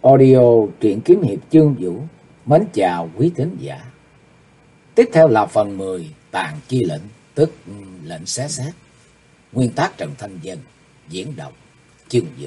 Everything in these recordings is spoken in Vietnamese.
Audio truyện kiếm hiệp chương vũ. Mến chào quý thính giả. Tiếp theo là phần 10 Tàn chi lệnh, tức lệnh xé xác. Nguyên tác Trần Thanh Dân, diễn đọc chương vũ.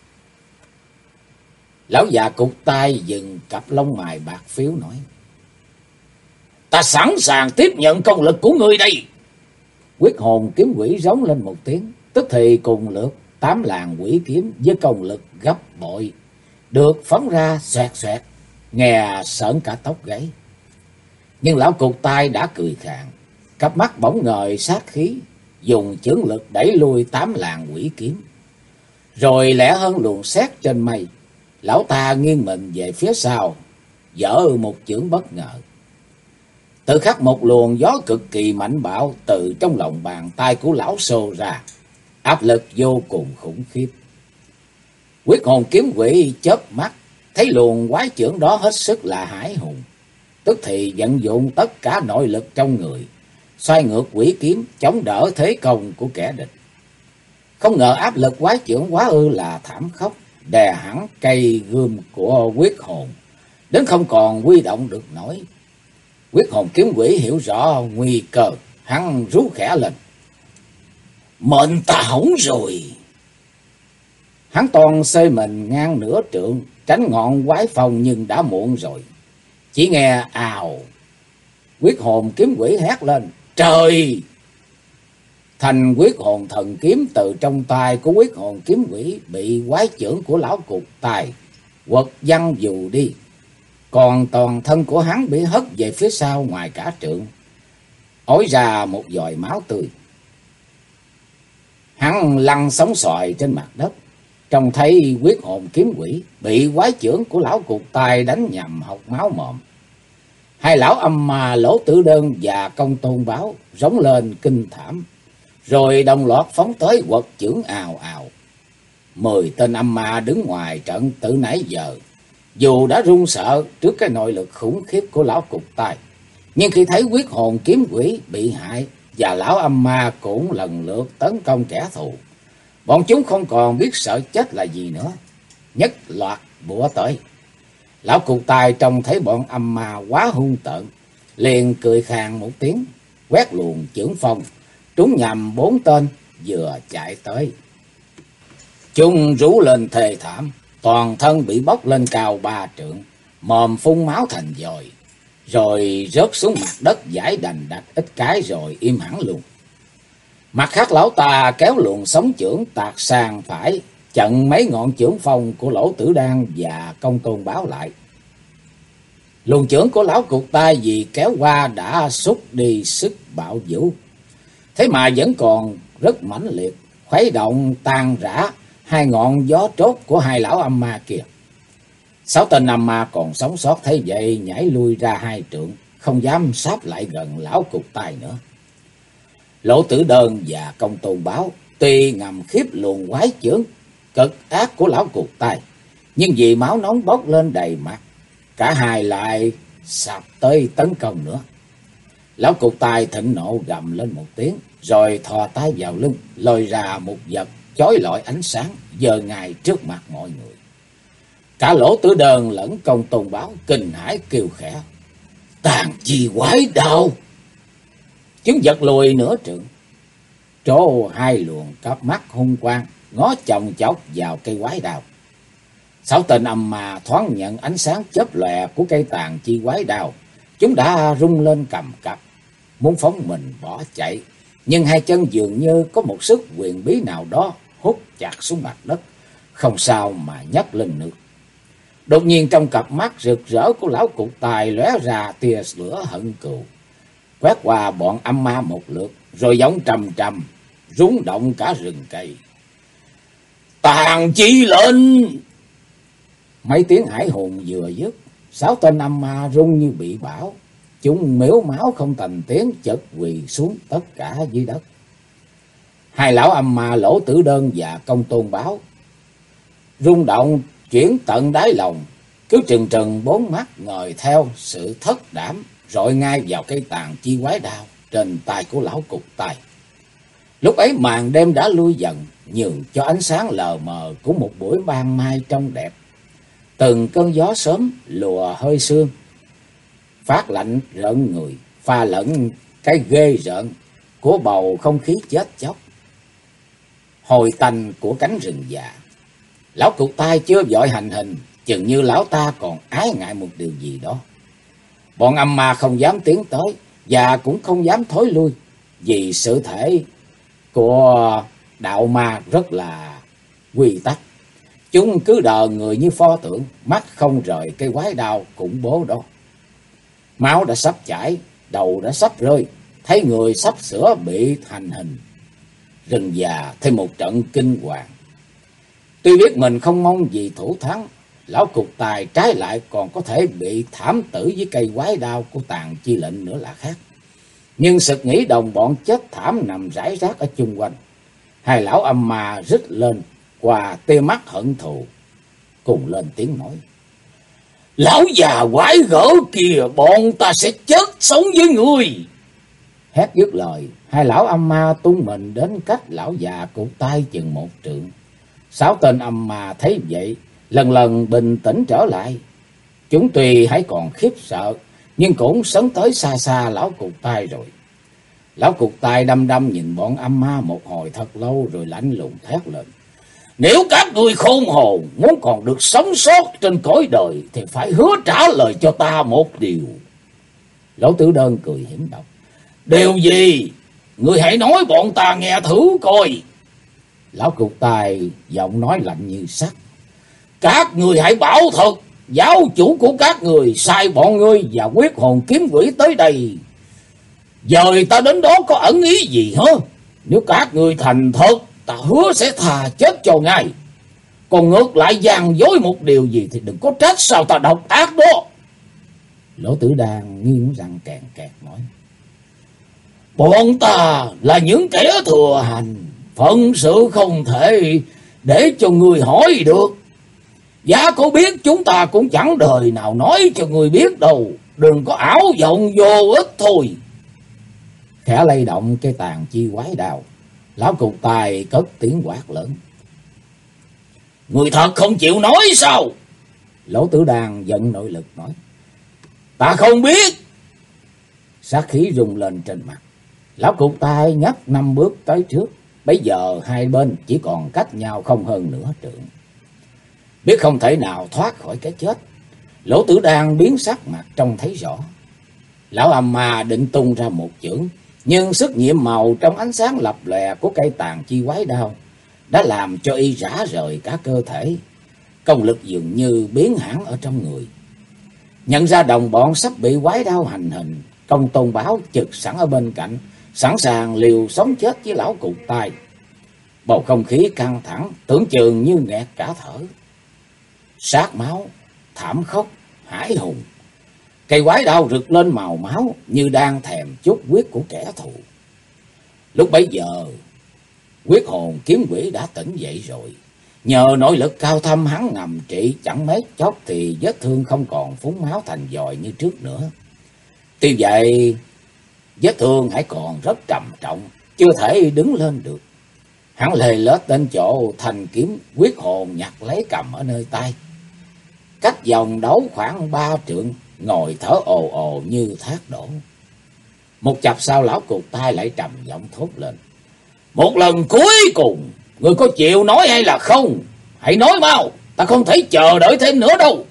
Lão già cụt tay dừng cặp lông mày bạc phiếu nói: "Ta sẵn sàng tiếp nhận công lực của ngươi đây." Quyết hồn kiếm quỷ rống lên một tiếng, tức thì cùng lượt 8 làn quỷ kiếm với công lực gấp bội được phóng ra xoẹt xoẹt, nghe sởn cả tóc gáy. Nhưng lão cụt tay đã cười khàn, cặp mắt bỗng ngời sát khí, dùng chưởng lực đẩy lui 8 làn quỷ kiếm. Rồi lẻ hơn luồng sét trên mây, lão ta nghiêng mình về phía sau, giở một chưởng bất ngờ. Tự khắc một luồng gió cực kỳ mạnh bạo từ trong lòng bàn tay của lão xô ra, áp lực vô cùng khủng khiếp. Quyết hồn kiếm quỷ chớp mắt, thấy luồng quái chưởng đó hết sức là hãi hùng, tức thì vận dụng tất cả nội lực trong người, xoay ngược quỷ kiếm chống đỡ thế công của kẻ địch. Không ngờ áp lực quái chưởng quá ư là thảm khốc, đè hẳn cây gươm của quyết hồn đến không còn huy động được nổi. Quyết hồn kiếm quỷ hiểu rõ nguy cơ, hắn rú khẽ lên: "Mệnh ta hỏng rồi!" Hắn toàn xơi mình ngang nửa trượng, tránh ngọn quái phong, nhưng đã muộn rồi. Chỉ nghe ào, quyết hồn kiếm quỷ hét lên: "Trời!" Thành quyết hồn thần kiếm từ trong tay của quyết hồn kiếm quỷ bị quái chưởng của lão cụt tài quật văng dù đi, còn toàn thân của hắn bị hất về phía sau ngoài cả trượng, ói ra một giọt máu tươi. Hắn lăn sóng xoài trên mặt đất, trông thấy quyết hồn kiếm quỷ bị quái chưởng của lão cụt tài đánh nhằm hộc máu mồm. Hai lão âm ma Lỗ Tử Đơn và Công Tôn Báo rống lên kinh thảm, rồi đồng loạt phóng tới quật chưởng ào ào. 10 tên âm ma đứng ngoài trận từ nãy giờ, dù đã run sợ trước cái nội lực khủng khiếp của lão cụt tài, nhưng khi thấy quyết hồn kiếm quỷ bị hại và lão âm ma cũng lần lượt tấn công kẻ thù, bọn chúng không còn biết sợ chết là gì nữa, nhất loạt bủa tới. Lão cụt tài trông thấy bọn âm ma quá hung tợn, liền cười khàn một tiếng, quét luồng chưởng phong trúng nhằm 4 tên vừa chạy tới. Chúng rú lên thê thảm, toàn thân bị bốc lên cao 3 trượng, mồm phun máu thành dòi, rồi rớt xuống mặt đất giải đành đạch ít cái rồi im hẳn luôn. Mặt khác lão ta kéo luồng sóng chưởng tạt sang phải, chặn mấy ngọn chưởng phong của Lỗ Tử Đan và Công Tôn Báo lại. Luồng chưởng của lão cụt tay vì kéo qua đã xúc đi sức bạo vũ, thế mà vẫn còn rất mãnh liệt, khuấy động tan rã hai ngọn gió trốt của hai lão âm ma kia. 6 tên âm ma còn sống sót thấy vậy nhảy lui ra 2 trượng, không dám sáp lại gần lão cụt tay nữa. Lỗ Tử Đơn và Công Tôn Báo tuy ngầm khiếp luồng quái chưởng cực ác của lão cụt tay, nhưng vì máu nóng bốc lên đầy mặt, cả hai lại sạp tới tấn công nữa. Lão cụt tay thịnh nộ gầm lên một tiếng, rồi thò tay vào lưng lôi ra một vật chói lọi ánh sáng, giơ ngay trước mặt mọi người. Cả Lỗ Tử Đơn lẫn Công Tôn Báo kinh hãi kêu khẽ: "Tàn chi quái đao!" Chúng giật lùi nửa trượng, trổ 2 luồng cặp mắt hung quang ngó chòng chọc vào cây quái đao. 6 tên âm ma thoáng nhận ánh sáng chớp lòe của cây tàn chi quái đao, chúng đã rung lên cầm cập, muốn phóng mình bỏ chạy, nhưng hai chân dường như có một sức quyền bí nào đó hút chặt xuống mặt đất, không sao mà nhấc lên được. Đột nhiên trong cặp mắt rực rỡ của lão cụt tài lóe ra tia lửa hận cừu, quét qua bọn âm ma một lượt, rồi giọng trầm trầm rung động cả rừng cây: "Tàn chi lệnh!" Mấy tiếng hải hùng vừa dứt, 6 tên âm ma rung như bị bão, chúng mếu máu không thành tiếng, chợt quỳ xuống tất cả dưới đất. Hai lão âm ma Lỗ Tử Đơn và Công Tôn Báo rung động chuyển tận đáy lòng, cứ trừng trừng 4 mắt ngồi theo sự thất đảm, rọi ngay vào cây tàn chi quái đao trên tay của lão cụt tay. Lúc ấy màn đêm đã lui dần, nhường cho ánh sáng lờ mờ của một buổi ban mai trong đẹp. Từng cơn gió sớm lùa hơi sương, phát lạnh rợn người, pha lẫn cái ghê rợn của bầu không khí chết chóc, hồi tanh của cánh rừng già. Lão cụt tay chưa vội hành hình, chừng như lão ta còn ái ngại một điều gì đó. Bọn âm ma không dám tiến tới và cũng không dám thối lui, vì sự thể của đạo ma rất là quy tắc. Chúng cứ đờ người như pho tượng, mắt không rời cây quái đao khủng bố đó. Máu đã sắp chảy, đầu đã sắp rơi, thấy người sắp sửa bị hành hình. Rừng già thêm một trận kinh hoàng. Tuy biết mình không mong gì thủ thắng, lão cụt tài trái lại còn có thể bị thảm tử với cây quái đao của Tàn Chi Lệnh nữa là khác. Nhưng sực nghĩ đồng bọn chết thảm nằm rải rác ở chung quanh. Hai lão âm ma rít lên qua tia mắt hận thù, cùng lên tiếng nói: "Lão già quái gở kìa, bọn ta sẽ chết sống với ngươi!" Hét dứt lời, hai lão âm ma tung mình đến cách lão già cụt tay chừng 1 trượng. 6 tên âm ma thấy vậy, lần lần bình tĩnh trở lại. Chúng tuy hãy còn khiếp sợ, nhưng cũng sấn tới xa xa lão cụt tay rồi. Lão cụt tay đăm đăm nhìn bọn âm ma một hồi thật lâu rồi lạnh lùng thét lên: "Nếu các ngươi khôn hồn muốn còn được sống sót trên cõi đời thì phải hứa trả lời cho ta một điều." Lão Tử Đơn cười hiểm độc: "Điều gì? Ngươi hãy nói bọn ta nghe thử coi." Lão cụt tài giọng nói lạnh như sắt: "Các ngươi hãy bảo thật, giáo chủ của các người sai bọn ngươi và Quyết Hồn Kiếm Quỷ tới đây, dời ta đến đó có ẩn ý gì hả? Nếu các ngươi thành thật, ta hứa sẽ thà chết cho ngay. Còn ngược lại gian dối một điều gì thì đừng có trách sao ta độc ác đó." Lỗ Tử Đan nghiến răng kèn kẹt nói: "Bọn ta là những kẻ thừa hành, phận sự không thể để cho người hỏi được. Giá có biết chúng ta cũng chẳng đời nào nói cho người biết đâu. Đừng có ảo vọng vô ích thôi." Khẽ lay động cây tàn chi quái đao, lão cụt tài cất tiếng quát lớn: "Người thật không chịu nói sao?" Lỗ Tử Đan giận nội lực nói: "Ta không biết." Sát khí rung lên trên mặt, lão cụt tài nhấc 5 bước tới trước. Bây giờ hai bên chỉ còn cách nhau không hơn nửa trượng. Biết không thể nào thoát khỏi cái chết, Lỗ Tử Đan biến sắc mặt trông thấy rõ. Lão âm ma định tung ra một chưởng, nhưng sức nhiệm màu trong ánh sáng lập lòe của cây tàn chi quái đao đã làm cho y rã rời cả cơ thể. Công lực dường như biến hẳn ở trong người. Nhận ra đồng bọn sắp bị quái đao hành hình, Công Tôn Bảo chực sẵn ở bên cạnh, sẵn sàng liều sống chết với lão cụt tay. Bầu không khí căng thẳng, tưởng chừng như nghẹt cả thở. Sát máu, thảm khốc, hải hùng. Cây quái đao rực lên màu máu như đang thèm chút huyết của kẻ thù. Lúc bấy giờ, Quyết Hồn Kiếm Quỷ đã tỉnh dậy rồi. Nhờ nội lực cao thâm hắn ngầm trị, chẳng mấy chốc thì vết thương không còn phúng máu thành vòi như trước nữa. Tuy vậy, vết thương hãy còn rất trầm trọng, chưa thể đứng lên được. Hắn lê lết đến chỗ thanh kiếm Quyết Hồn nhặt lấy cầm ở nơi tay. Cách vòng đấu khoảng 3 trượng, ngồi thở ồ ồ như thác đổ. Một chập sau, lão cụt tay lại trầm giọng thốt lên: "Một lần cuối cùng, người có chịu nói hay là không? Hãy nói mau, ta không thể chờ đợi thêm nữa đâu."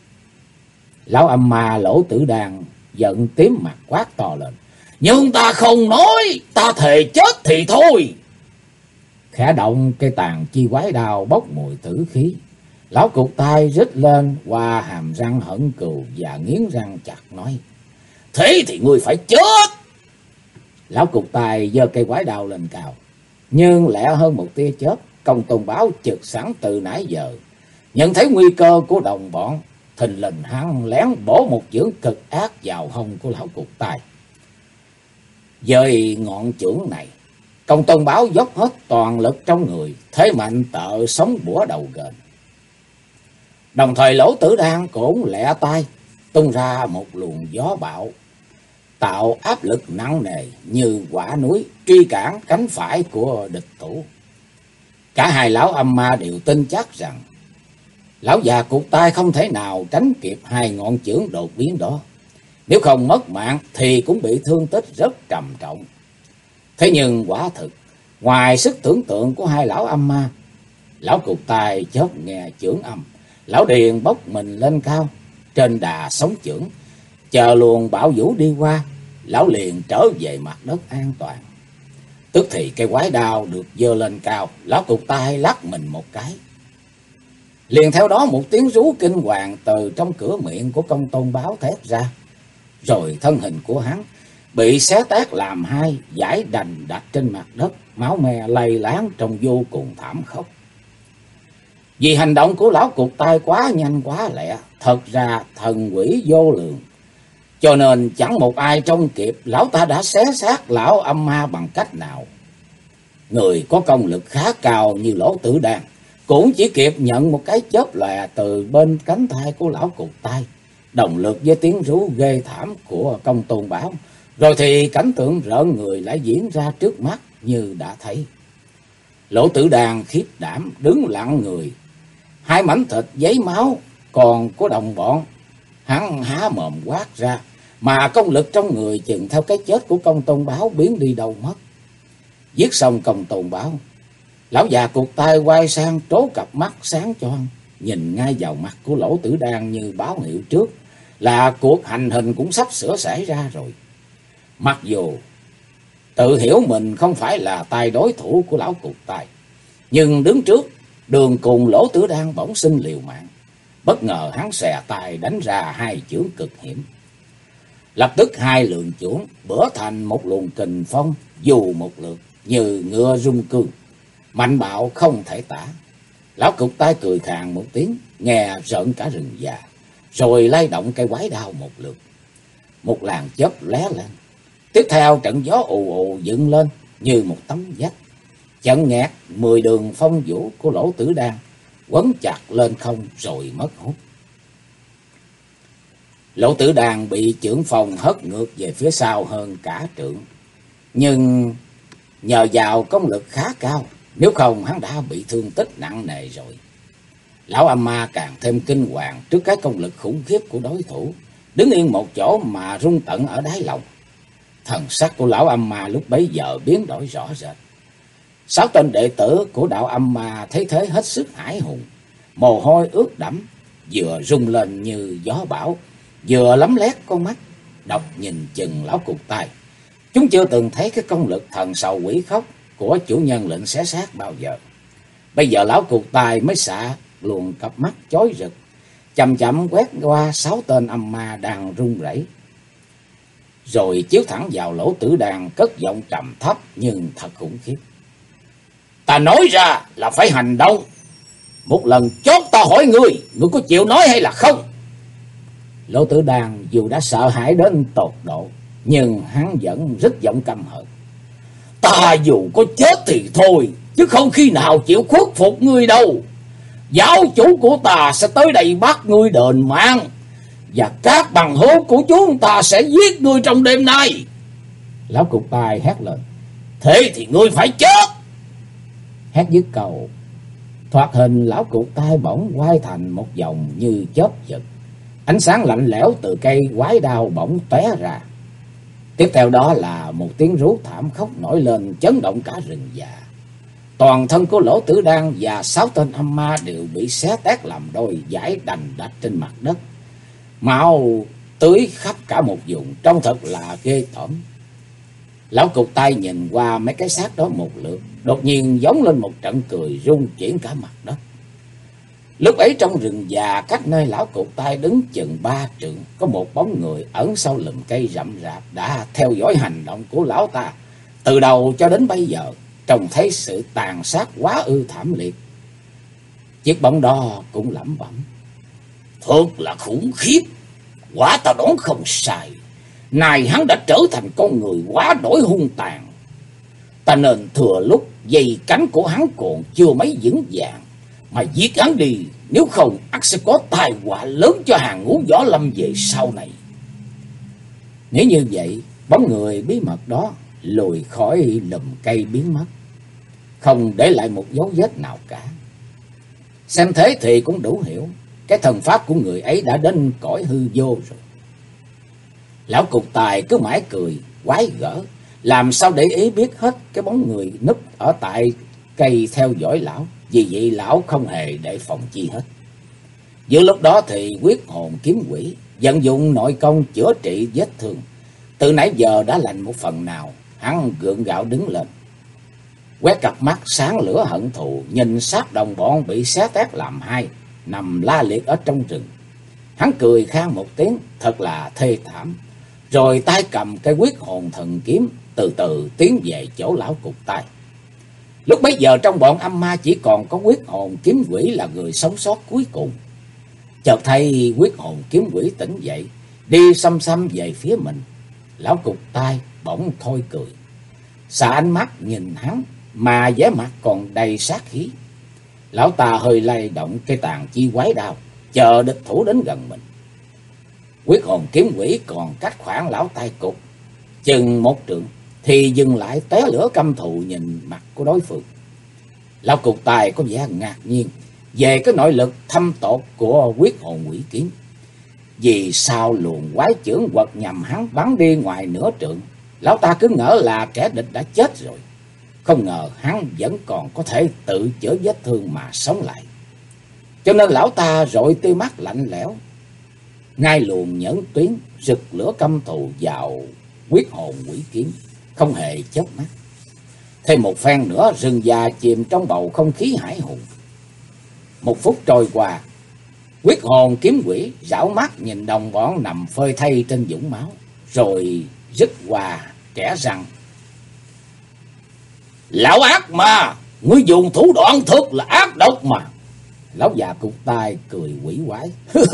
Lão âm ma Lỗ Tử Đan giận tím mặt quát to lên: "Nhưng ta không nói, ta thề chết thì thôi." Khẽ động cây tàn chi quái đao bốc mùi tử khí. Lão cụt tay rít lên qua hàm răng hận cừu và nghiến răng chặt nói: "Thế thì ngươi phải chết." Lão cụt tay giơ cây quái đao lên cao, nhưng lẹ hơn một tia chớp, Công Tôn Bảo chực sẵn từ nãy giờ. Nhận thấy nguy cơ của đồng bọn, thình lình hắn lén bổ một chưởng cực ác vào hông của lão cụt tay. Dời ngọn chưởng này, Công Tôn Bảo dốc hết toàn lực trong người, thế mạnh tợ sống bủa đầu gền. Đồng thời Lỗ Tử Đan cũng lẹ tay tung ra một luồng gió bạo, tạo áp lực nặng nề như quả núi truy cản cánh phải của địch thủ. Cả hai lão âm ma đều tin chắc rằng Lão già cụt tay không thể nào tránh kịp hai ngọn chưởng đột biến đó. Nếu không mất mạng thì cũng bị thương tích rất trầm trọng. Thế nhưng quả thực, ngoài sức tưởng tượng của hai lão âm ma, lão cụt tay chớp nghe chưởng âm, lão điền bốc mình lên cao, trên đà sóng chưởng, chờ luồng bão vũ đi qua, lão liền trở về mặt đất an toàn. Tức thì cây quái đao được giơ lên cao, lão cụt tay lắc mình một cái. Liền theo đó một tiếng rú kinh hoàng từ trong cửa miệng của Công Tôn Báo thét ra, rồi thân hình của hắn bị xé toác làm hai, giãi đành đạch trên mặt đất, máu me lầy láng trông vô cùng thảm khốc. Vì hành động của lão cụt tay quá nhanh quá lẹ, thật ra thần quỷ vô lượng, cho nên chẳng một ai trông kịp lão ta đã xé xác lão âm ma bằng cách nào. Người có công lực khá cao như Lỗ Tử Đan cũng chỉ kịp nhận một cái chớp lòe từ bên cánh tay của lão cụt tay, đồng lực với tiếng rú ghê thảm của Công Tôn Bảo, rồi thì cảnh tượng rợn người lại diễn ra trước mắt như đã thấy. Lỗ Tử Đan khiếp đảm đứng lặng người, hai mảnh thịt giấy máu còn của đồng bọn, hắn há mồm quát ra, mà công lực trong người chừng theo cái chết của Công Tôn Bảo biến đi đâu mất. Giết xong Công Tôn Bảo, lão già cụt tay quay sang trố cặp mắt sáng choang, nhìn ngay vào mặt của Lỗ Tử Đan như báo hiệu trước là cuộc hành hình cũng sắp sửa xảy ra rồi. Mặc dù tự hiểu mình không phải là tay đối thủ của lão cụt tay, nhưng đứng trước đường cùng Lỗ Tử Đan bỗng xin liều mạng. Bất ngờ hắn xòe tay đánh ra hai chưởng cực hiểm. Lập tức hai lượng chưởng bữa thành một luồng kình phong dù một lượt như ngựa rung cương, mạnh bạo không thể tả. Lão cụt tay cười khàn một tiếng, nghe rợn cả rừng già, rồi lay động cây quái đao một lượt. Một làn chớp lóe lên, tiếp theo trận gió ù ù dựng lên như một tấm vách, chặn nghẹt 10 đường phong vũ của Lỗ Tử Đan, quấn chặt lên không rồi mất hút. Lỗ Tử Đan bị chưởng phong hất ngược về phía sau hơn cả trượng, nhưng nhờ vào công lực khá cao, nếu không hắn đã bị thương tích nặng nề rồi. Lão âm ma càng thêm kinh hoàng trước cái công lực khủng khiếp của đối thủ, đứng yên một chỗ mà rung tận ở đáy lòng. Thần sắc của lão âm ma lúc bấy giờ biến đổi rõ rệt. 6 tên đệ tử của đạo âm ma thấy thế hết sức hãi hùng, mồ hôi ướt đẫm, vừa rung lên như gió bão, vừa lấm lét con mắt độc nhìn chừng lão cụt tay. Chúng chưa từng thấy cái công lực thần sầu quỷ khóc của chủ nhân lệnh xé xác bao giờ. Bây giờ lão cụt tay mới xạ luồng cặp mắt chói rực, chậm chậm quét qua 6 tên âm ma đang run rẩy, rồi chiếu thẳng vào Lỗ Tử Đan, cất giọng trầm thấp nhưng thật khủng khiếp. Ta nói ra là phải hành động. Một lần chót ta hỏi ngươi, ngươi có chịu nói hay là không? Lỗ Tử Đan dù đã sợ hãi đến tột độ, nhưng hắn vẫn rất giọng căm hận. Ta dù có chết thì thôi, chứ không khi nào chịu khuất phục ngươi đâu. Giáo chủ của ta sẽ tới đây bắt ngươi đền mạng, và các bằng hữu của chúng ta sẽ giết ngươi trong đêm nay. Lão cụt tay hét lên. Thế thì ngươi phải chết. Hét dứt câu, thoạt hình lão cụt tay bỗng quay thành một vòng như chớp giật, ánh sáng lạnh lẽo từ cây quái đao bỗng tóe ra. Tiếp theo đó là một tiếng rú thảm khốc nổi lên, chấn động cả rừng già. Toàn thân của Lỗ Tử Đan và 6 tên âm ma đều bị xé toác làm đôi, giãi đành đạch trên mặt đất, máu tưới khắp cả một vùng, trông thật là ghê tởm. Lão cụt tay nhìn qua mấy cái xác đó một lượt, đột nhiên giống lên một trận cười rung chuyển cả mặt đất. Lúc ấy trong rừng già cách nơi lão cụt tay đứng chừng 3 trượng, có một bóng người ẩn sau lùm cây rậm rạp đã theo dõi hành động của lão ta từ đầu cho đến bây giờ, trông thấy sự tàn sát quá ư thảm liệt. Chiếc bóng đó cũng lẩm bẩm. Thật là khủng khiếp, quả ta đoán không sai. Này hắn đã trở thành con người quá đổi hung tàn. Ta nên thừa lúc dây cánh của hắn còn chưa mấy vững vàng mà giết hắn đi, nếu không ắt sẽ có tai họa lớn cho hàng ngũ võ lâm về sau này. Nếu như vậy, bóng người bí mật đó lùi khỏi lùm cây biến mất, không để lại một dấu vết nào cả. Xem thế thì cũng đủ hiểu, cái thần pháp của người ấy đã đến cõi hư vô rồi. Lão cục tài cứ mãi cười, quái gở, làm sao để ý biết hết cái bóng người núp ở tại cây theo dõi lão, vì vậy lão không hề để phòng chi hết. Giữa lúc đó thì quyết hồn kiếm quỷ vận dụng nội công chữa trị vết thương, từ nãy giờ đã lành một phần nào. Hắn gượng gạo đứng lên, quét cặp mắt sáng lửa hận thù, nhìn sát đồng bọn bị xé tét làm hai, nằm la liệt ở trong rừng. Hắn cười khan một tiếng thật là thê thảm, rồi tay cầm cái quyết hồn thần kiếm từ từ tiến về chỗ lão cục tài. Lúc bấy giờ trong bọn âm ma chỉ còn có quyết hồn kiếm quỷ là người sống sót cuối cùng. Chợt thấy quyết hồn kiếm quỷ tỉnh dậy, đi xăm xăm về phía mình. Lão cục tai bỗng thôi cười, xả ánh mắt nhìn hắn mà vẻ mặt còn đầy sát khí. Lão ta hơi lay động cây tàn chi quái đao, chờ địch thủ đến gần mình. Quyết hồn kiếm quỷ còn cách khoảng lão tai cục chừng một trượng thì dừng lại, té lửa căm thù nhìn mặt của đối phương. Lão cục tài có vẻ ngạc nhiên về cái nội lực thâm tột của quyết hồn quỷ kiếm. Vì sao luồng quái chưởng quật nhằm hắn bắn đi ngoài nửa trượng, lão ta cứ ngỡ là kẻ địch đã chết rồi. Không ngờ hắn vẫn còn có thể tự chữa vết thương mà sống lại. Cho nên lão ta rọi tia mắt lạnh lẽo, ngay luồng nhẫn tuyến rực lửa căm thù vào quyết hồn quỷ kiếm, không hề chớp mắt. Thêm một phen nữa, rừng già chìm trong bầu không khí hải hùng. Một phút trôi qua, quyết hồn kiếm quỷ rảo mắt nhìn đồng bọn nằm phơi thây trên vũng máu, rồi rít qua kẻ rằng: "Lão ác mà, ngươi dùng thủ đoạn thật là ác độc mà." Lão già cục tai cười quỷ quái: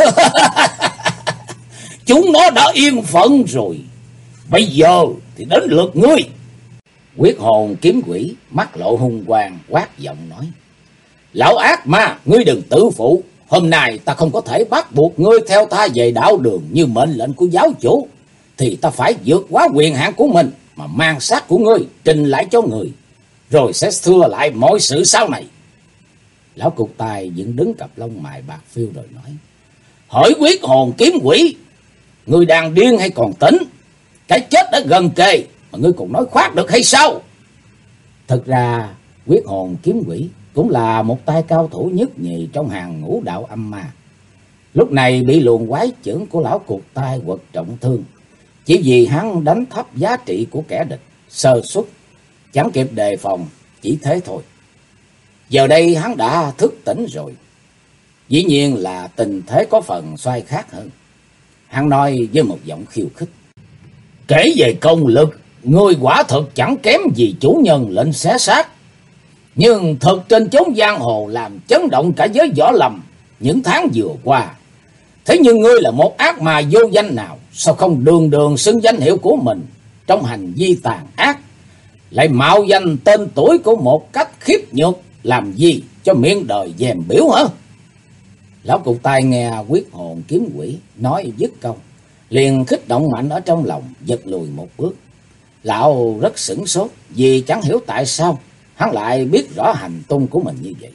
"Chúng nó đã yên phận rồi, bây giờ thì đến lượt ngươi." Quyết hồn kiếm quỷ mắt lộ hung quang, quát giọng nói: "Lão ác ma, ngươi đừng tự phụ. Hôm nay ta không có thể bắt buộc ngươi theo ta về đạo đường như mệnh lệnh của giáo chủ, thì ta phải vượt quá quyền hạn của mình mà mang xác của ngươi trình lại cho người, rồi sẽ xưa lại mọi sự sau này." Lão cục tài dựng đứng cặp lông mày bạc phiêu rồi nói: "Hỡi quyết hồn kiếm quỷ, ngươi đang điên hay còn tỉnh? Cái chết đã gần kề mà ngươi còn nói khoác được hay sao?" Thật ra quyết hồn kiếm quỷ cũng là một tay cao thủ nhất nhì trong hàng ngũ đạo âm ma. Lúc này bị luồng quái chưởng của lão cục tai quật trọng thương, chỉ vì hắn đánh thấp giá trị của kẻ địch, sơ suất chẳng kịp đề phòng, chỉ thế thôi. Giờ đây hắn đã thức tỉnh rồi, dĩ nhiên là tình thế có phần xoay khác hơn. Hắn nói với một giọng khiêu khích: "Kể về công lực, ngươi quả thật chẳng kém gì chủ nhân lệnh xé xác. Nhưng thật trên chốn giang hồ làm chấn động cả giới võ lâm những tháng vừa qua. Thế nhưng ngươi là một ác ma vô danh nào, sao không đường đường xưng danh hiệu của mình trong hành vi tàn ác, lại mạo danh tên tuổi của một cách khiếp nhược, làm gì cho miệng đời dèm biểu hả?" Lão cục tai nghe quyết hồn kiếm quỷ nói dứt câu, liền kích động mạnh ở trong lòng, giật lùi một bước. Lão rất sửng sốt, vì chẳng hiểu tại sao hắn lại biết rõ hành tung của mình như vậy.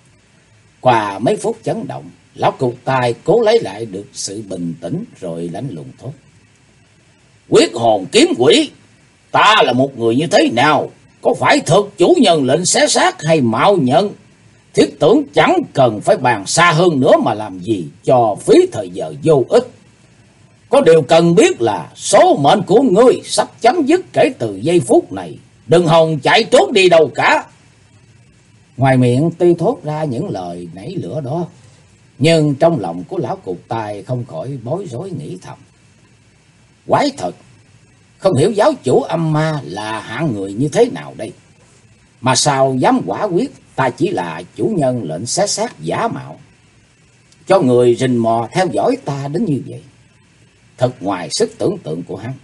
Qua mấy phút chấn động, lão cục tai cố lấy lại được sự bình tĩnh, rồi lạnh lùng thốt: "Quyết hồn kiếm quỷ, ta là một người như thế nào? Có phải thật chủ nhân lệnh xé xác hay mạo nhận? Thiết tưởng chẳng cần phải bàn xa hơn nữa mà làm gì cho phí thời giờ vô ích. Có điều cần biết là số mệnh của ngươi sắp chấm dứt kể từ giây phút này. Đừng hòng chạy trốn đi đâu cả." Ngoài miệng tuy thốt ra những lời nảy lửa đó, nhưng trong lòng của lão cục tài không khỏi bối rối nghĩ thầm: quái thật, không hiểu giáo chủ âm ma là hạng người như thế nào đây, mà sao dám quả quyết ta chỉ là chủ nhân lệnh xé xác giả mạo, cho người rình mò theo dõi ta đến như vậy. Thật ngoài sức tưởng tượng của hắn.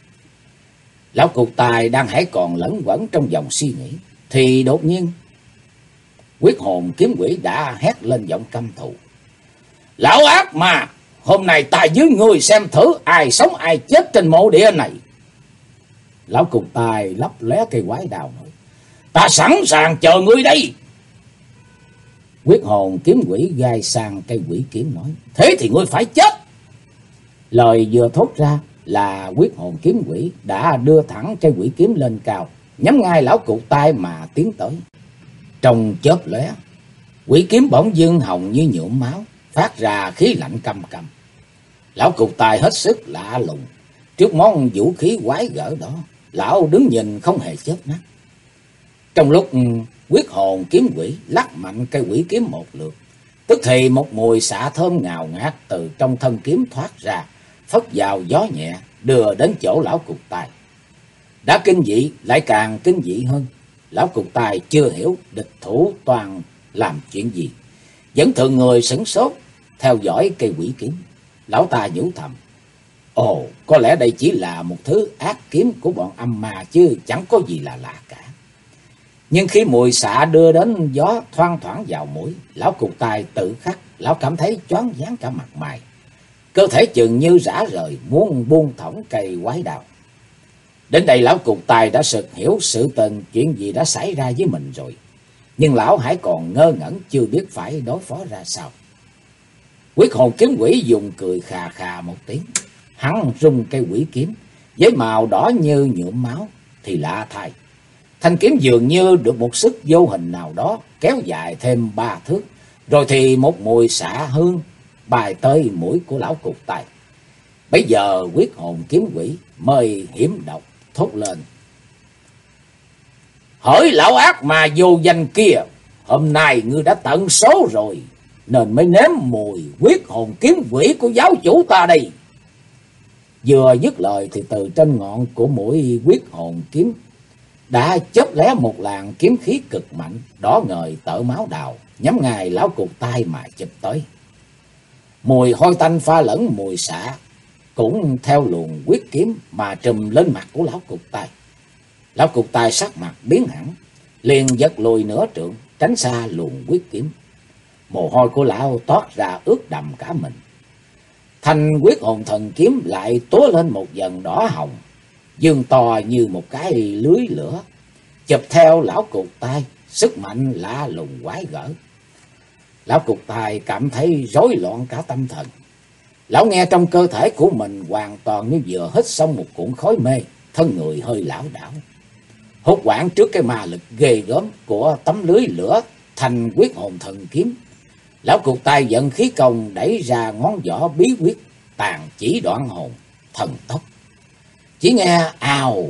Lão cục tài đang hãy còn lẫn quẩn trong dòng suy nghĩ, thì đột nhiên quyết hồn kiếm quỷ đã hét lên giọng căm thù: "Lão ác mà, hôm nay ta với ngươi xem thử ai sống ai chết trên mộ địa này." Lão cục tài lấp lé cây quái đào nói: "Ta sẵn sàng chờ ngươi đây." Quyết hồn kiếm quỷ gai sang cây quỷ kiếm nói: Thế thì ngươi phải chết. Lời vừa thốt ra là quyết hồn kiếm quỷ đã đưa thẳng cây quỷ kiếm lên cao, nhắm ngay lão cụt tay mà tiến tới. Trong chớp lóe, quỷ kiếm bỗng dưng hồng như nhuộm máu, phát ra khí lạnh căm căm. Lão cụt tay hết sức lạ lùng trước món vũ khí quái gở đó, lão đứng nhìn không hề chớp mắt. Trong lúc quyết hồn kiếm quỷ lắc mạnh cây quỷ kiếm một lượt, tức thì một mùi xạ thơm ngào ngạt từ trong thân kiếm thoát ra, phất vào gió nhẹ, đưa đến chỗ lão cụt tay. Đã kinh dị lại càng kinh dị hơn. Lão cụt tay chưa hiểu địch thủ toàn làm chuyện gì, vẫn thường người sửng sốt theo dõi cây quỷ kiếm. Lão ta nhủ thầm: Ồ, có lẽ đây chỉ là một thứ ác kiếm của bọn âm ma chứ chẳng có gì là lạ cả. Nhưng khi mùi xạ đưa đến gió thoang thoảng vào mũi, lão cụt tay tự khắc lão cảm thấy choáng váng cả mặt mày, cơ thể chừng như rã rời, muốn buông thõng cây quái đao. Đến đây lão cụt tay đã sực hiểu sự tình chuyện gì đã xảy ra với mình rồi, nhưng lão hãy còn ngơ ngẩn chưa biết phải đối phó ra sao. Quyết hồn kiếm quỷ dùng cười khà khà một tiếng, hắn rung cây quỷ kiếm với màu đỏ như nhuộm máu. Thì lạ thay, thanh kiếm dường như được một sức vô hình nào đó kéo dài thêm 3 thước, rồi thì một mùi xạ hương bài tới mũi của lão cụt tay. Bây giờ quyết hồn kiếm quỷ mới hiểm độc thốt lên: Hỡi lão ác mà vô danh kia, hôm nay ngươi đã tận số rồi, nên mới nếm mùi quyết hồn kiếm quỷ của giáo chủ ta đây. Vừa dứt lời thì từ trên ngọn của mũi quyết hồn kiếm đã chớp lóe một làn kiếm khí cực mạnh, đỏ ngời tợ máu đào, nhắm ngay lão cụt tay mà chụp tới. Mùi hôi tanh pha lẫn mùi xạ cũng theo luồng quyết kiếm mà trùm lên mặt của lão cụt tay. Lão cụt tay sắc mặt biến hẳn, liền giật lùi nửa trượng tránh xa luồng quyết kiếm. Mồ hôi của lão toát ra ướt đầm cả mình. Thanh quyết hồn thần kiếm lại túa lên một dần đỏ hồng, dương to như một cái lưới lửa, chụp theo lão cụt tay, sức mạnh lạ lùng quái gở. Lão cụt tay cảm thấy rối loạn cả tâm thần. Lão nghe trong cơ thể của mình hoàn toàn như vừa hít xong một cuộn khói mê, thân người hơi lảo đảo. Hốt hoảng trước cái ma lực ghê gớm của tấm lưới lửa thanh quyết hồn thần kiếm, lão cụt tay vận khí công đẩy ra ngón võ bí quyết tàn chỉ đoạn hồn thần tốc. Chỉ nghe ào.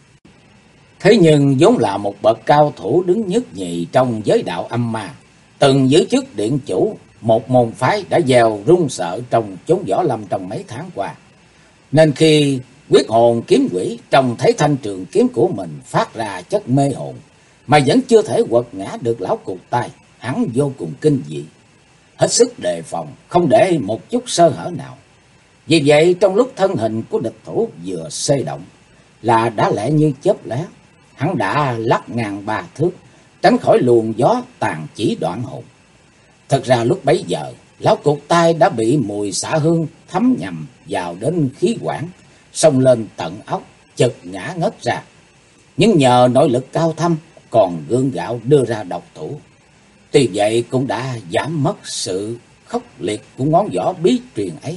Thế nhưng vốn là một bậc cao thủ đứng nhất nhì trong giới đạo âm ma, từng giữ chức điện chủ một môn phái đã gieo run sợ trong chốn võ lâm trong mấy tháng qua, nên khi quyết hồn kiếm quỷ trông thấy thanh trường kiếm của mình phát ra chất mê hồn mà vẫn chưa thể quật ngã được lão cụt tay, hắn vô cùng kinh dị, hết sức đề phòng, không để một chút sơ hở nào. Vì vậy trong lúc thân hình của địch thủ vừa xê động là đã lẹ như chớp lóe, hắn đã lắc ngang 3 thước tránh khỏi luồng gió tàn chỉ đoạn hồn. Thật ra lúc bấy giờ lão cụt tay đã bị mùi xạ hương thấm nhầm vào đến khí quản, xông lên tận óc, chật ngã ngất ra. Nhưng nhờ nội lực cao thâm còn gượng gạo đưa ra độc thủ, tuy vậy cũng đã giảm mất sự khốc liệt của ngón võ bí truyền ấy.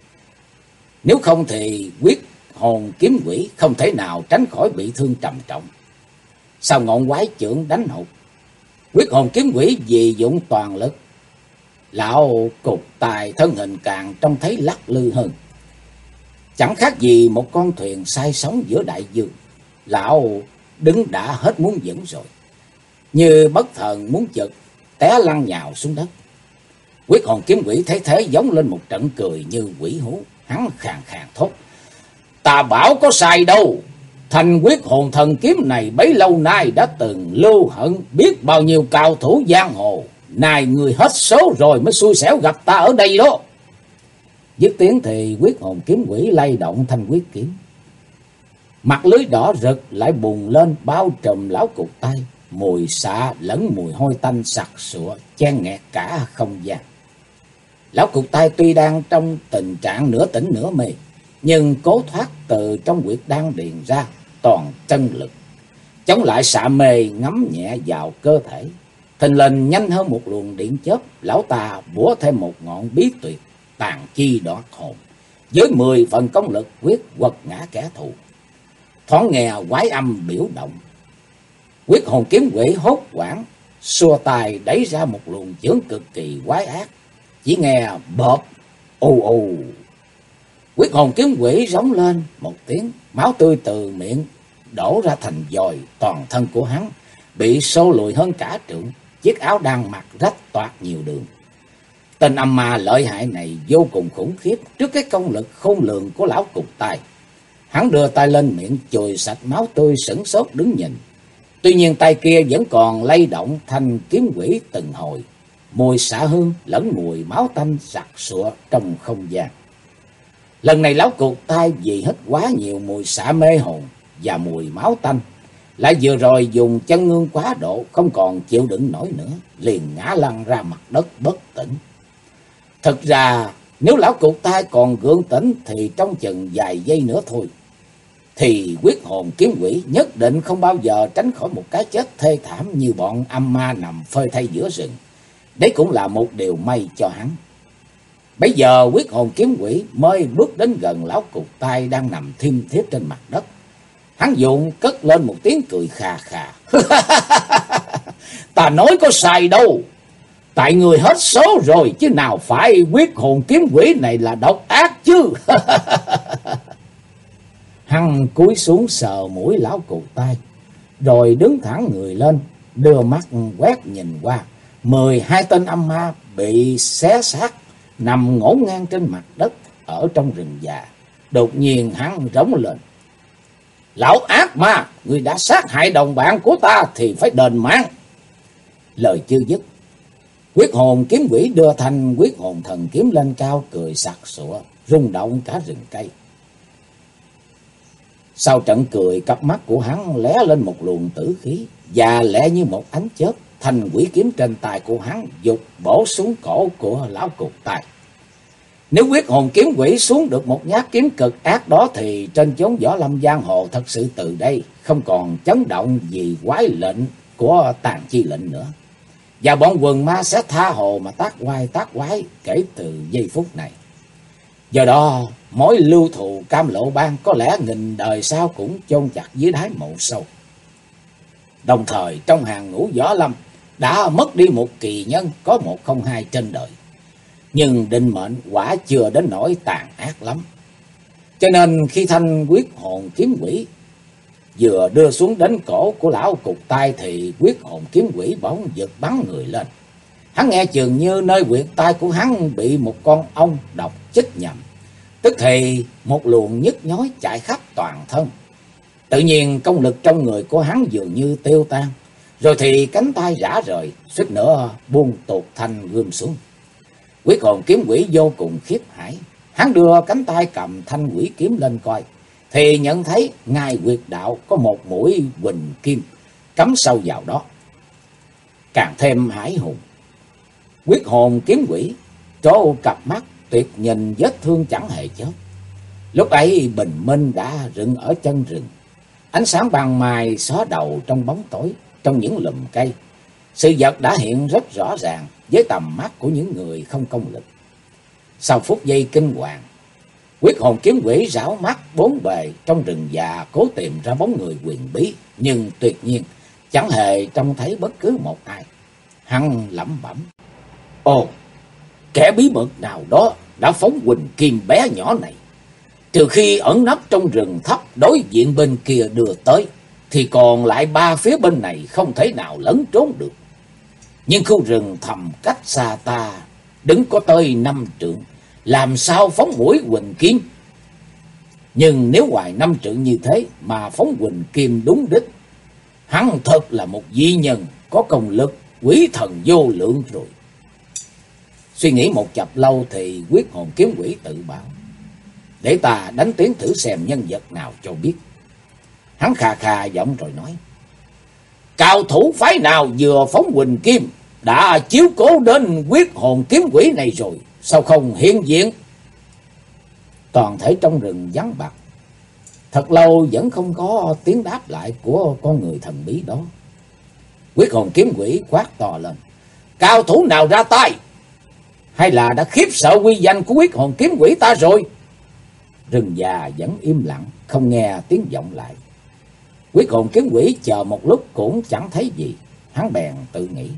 Nếu không thì quyết hồn kiếm quỷ không thể nào tránh khỏi bị thương trầm trọng. Sau ngọn quái chưởng đánh hụt, quyết hồn kiếm quỷ vì dụng toàn lực, lão cụt tay thân hình càng trông thấy lắc lư hơn, chẳng khác gì một con thuyền say sóng giữa đại dương. Lão đứng đã hết muốn vững rồi, như bất thần muốn chực té lăn nhào xuống đất. Quyết hồn kiếm quỷ thấy thế giống lên một trận cười như quỷ hú, hắn khàn khàn thốt: Ta bảo có sai đâu, thanh quyết hồn thần kiếm này bấy lâu nay đã từng lưu hận biết bao nhiêu cao thủ giang hồ, nay người hết số rồi mới xui xẻo gặp ta ở đây đó. Dứt tiếng thì quyết hồn kiếm quỷ lay động thanh quyết kiếm, mặt lưới đỏ rực lại bùng lên bao trùm lão cụt tay, mùi xạ lẫn mùi hôi tanh sặc sụa chen nghẹt cả không gian. Lão cụt tay tuy đang trong tình trạng nửa tỉnh nửa mê, nhưng cố thoát từ trong huyệt đan điền ra toàn chân lực, chống lại xạ mê ngấm nhẹ vào cơ thể. thình lình nhanh hơn một luồng điện chớp, lão ta bủa thêm một ngọn bí tuyệt tàn chi đoạt hồn, với 10 phần công lực quyết quật ngã kẻ thù. Thoáng nghe quái âm biểu động, Quyết hồn kiếm quỷ hốt hoảng xua tay đẩy ra một luồng chưởng cực kỳ quái ác. Chỉ nghe bợp ù ù, Quyết hồn kiếm quỷ rống lên một tiếng, máu tươi từ miệng đổ ra thành dòi. Toàn thân của hắn bị xô lùi hơn cả trượng, chiếc áo đang mặc rách toạc nhiều đường. Tên âm ma lợi hại này vô cùng khủng khiếp trước cái công lực khôn lường của lão cục tài. Hắn đưa tay lên miệng chùi sạch máu tươi, sửng sốt đứng nhìn. Tuy nhiên tay kia vẫn còn lay động thanh kiếm quỷ từng hồi, mùi xạ hương lẫn mùi máu tanh sặc sụa trong không gian. Lần này lão cục tai vì hít quá nhiều mùi xạ mê hồn và mùi máu tanh, lại vừa rồi dùng chân ngương quá độ, không còn chịu đựng nổi nữa, liền ngã lăn ra mặt đất bất tỉnh. Thực ra nếu lão cục tai còn gượng tỉnh thì trong chừng vài giây nữa thôi, thì quyết hồn kiếm quỷ nhất định không bao giờ tránh khỏi một cái chết thê thảm như bọn âm ma nằm phơi thay giữa rừng. Đấy cũng là một điều may cho hắn. Bây giờ quyết hồn kiếm quỷ mới bước đến gần lão cục tai đang nằm thiêm thiếp trên mặt đất. Hắn vụng cất lên một tiếng cười khà khà. Ta nói có sai đâu, tại người hết số rồi, chứ nào phải quyết hồn kiếm quỷ này là độc ác chứ. Hắn cúi xuống sờ mũi lão cụt tai, rồi đứng thẳng người lên, đưa mắt quét nhìn qua. 12 tên âm ma bị xé xác nằm ngổn ngang trên mặt đất ở trong rừng già. Đột nhiên hắn rống lên: Lão ác ma, người đã sát hại đồng bạn của ta thì phải đền mạng. Lời chưa dứt, quyết hồn kiếm quỷ đưa thanh quyết hồn thần kiếm lên cao, cười sặc sụa, rung động cả rừng cây. Sau trận cười, cặp mắt của hắn lóe lên một luồng tử khí, và lẹ như một ánh chớp, thanh quỷ kiếm trên tay của hắn giục bổ xuống cổ của lão cục tài. Nếu quyết hồn kiếm quỷ xuống được một nhát kiếm cực ác đó, thì trên chốn võ lâm giang hồ thật sự từ đây không còn chấn động vì quái lệnh của tàn chi lệnh nữa, và bọn quần ma sẽ tha hồ mà tác quái kể từ giây phút này. Do đó mối lưu thù Cam Lộ Bang có lẽ nghìn đời sau cũng chôn chặt dưới đáy mộ sâu. Đồng thời trong hàng ngũ võ lâm đã mất đi một kỳ nhân có 102 trên đời, nhưng định mệnh quả chưa đến nỗi tàn ác lắm. Cho nên khi thanh quyết hồn kiếm quỷ vừa đưa xuống đến cổ của lão cục tai, thì quyết hồn kiếm quỷ bỗng giật bắn người lên. Hắn nghe chừng như nơi huyệt tai của hắn bị một con ong độc chích nhầm, tức thì một luồng nhức nhói chạy khắp toàn thân. Tự nhiên công lực trong người của hắn dường như tiêu tan, rồi thì cánh tay rã rời, suýt nữa buông tuột thanh gươm xuống. Quyết hồn kiếm quỷ vô cùng khiếp hãi, hắn đưa cánh tay cầm thanh quỷ kiếm lên coi, thì nhận thấy ngay huyệt đạo có một mũi huỳnh kim cắm sâu vào đó. Càng thêm hãi hùng, quyết hồn kiếm quỷ trố cặp mắt tuyệt nhìn vết thương chẳng hề chớp. Lúc ấy bình minh đã rừng ở chân rừng, ánh sáng ban mai xóa đầu trong bóng tối, trong những lùm cây. Sự vật đã hiện rất rõ ràng với tầm mắt của những người không công lực. Sau phút giây kinh hoàng, quyết hồn kiếm quỷ rảo mắt bốn bề trong rừng già, cố tìm ra bóng người huyền bí, nhưng tuyệt nhiên chẳng hề trông thấy bất cứ một ai. Hắn lẩm bẩm: Ồ, kẻ bí mật nào đó đã phóng huỳnh kim bé nhỏ này. Trừ khi ẩn nấp trong rừng thấp đối diện bên kia đưa tới, thì còn lại ba phía bên này không thể nào lẫn trốn được. Nhưng khu rừng thầm cách xa ta đứng có tới 5 trượng, làm sao phóng mũi huỳnh kim? Nhưng nếu ngoài 5 trượng như thế mà phóng huỳnh kim đúng đích, hắn thật là một di nhân có công lực quỷ thần vô lượng rồi. Suy nghĩ một chập lâu thì quyết hồn kiếm quỷ tự bảo: Để ta đánh tiếng thử xem nhân vật nào cho biết. Hắn khà khà giọng rồi nói: Cao thủ phái nào vừa phóng huỳnh kim đã chiếu cố đến quyết hồn kiếm quỷ này rồi, sao không hiện diện? Toàn thể trong rừng vắng bặt, thật lâu vẫn không có tiếng đáp lại của con người thần bí đó. Quyết hồn kiếm quỷ quát to lên: cao thủ nào ra tay? Hay là đã khiếp sợ uy danh của quyết hồn kiếm quỷ ta rồi? Rừng già vẫn im lặng, không nghe tiếng vọng lại. Quyết hồn kiếm quỷ chờ một lúc cũng chẳng thấy gì. Hắn bèn tự nghĩ: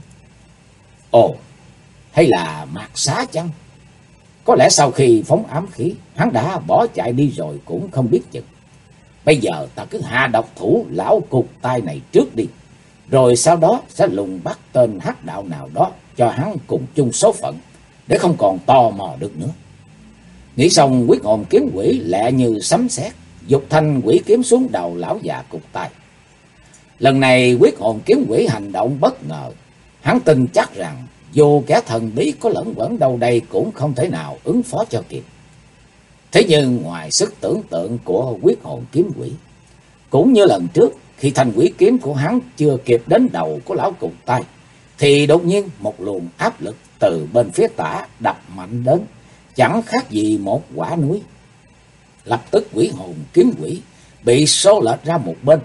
ồ, hay là mạt xá chăng? Có lẽ sau khi phóng ám khí, hắn đã bỏ chạy đi rồi cũng không biết chừng. Bây giờ ta cứ hạ độc thủ lão cục tai này trước đi, rồi sau đó sẽ lùng bắt tên hắc đạo nào đó cho hắn cùng chung số phận, để không còn tò mò được nữa. Nghĩ xong, quyết hồn kiếm quỷ lẹ như sấm sét, giục thanh quỷ kiếm xuống đầu lão già cục tai. Lần này quyết hồn kiếm quỷ hành động bất ngờ. Hắn tin chắc rằng dù kẻ thần bí có lẫn quẩn đâu đây cũng không thể nào ứng phó cho kịp. Thế nhưng ngoài sức tưởng tượng của quyết hồn kiếm quỷ, cũng như lần trước khi thanh quỷ kiếm của hắn chưa kịp đến đầu của lão cục tai, thì đột nhiên một luồng áp lực từ bên phía tả đập mạnh đến, chẳng khác gì một quả núi. Lập tức quỷ hồn kiếm quỷ bị xô lệch ra một bên,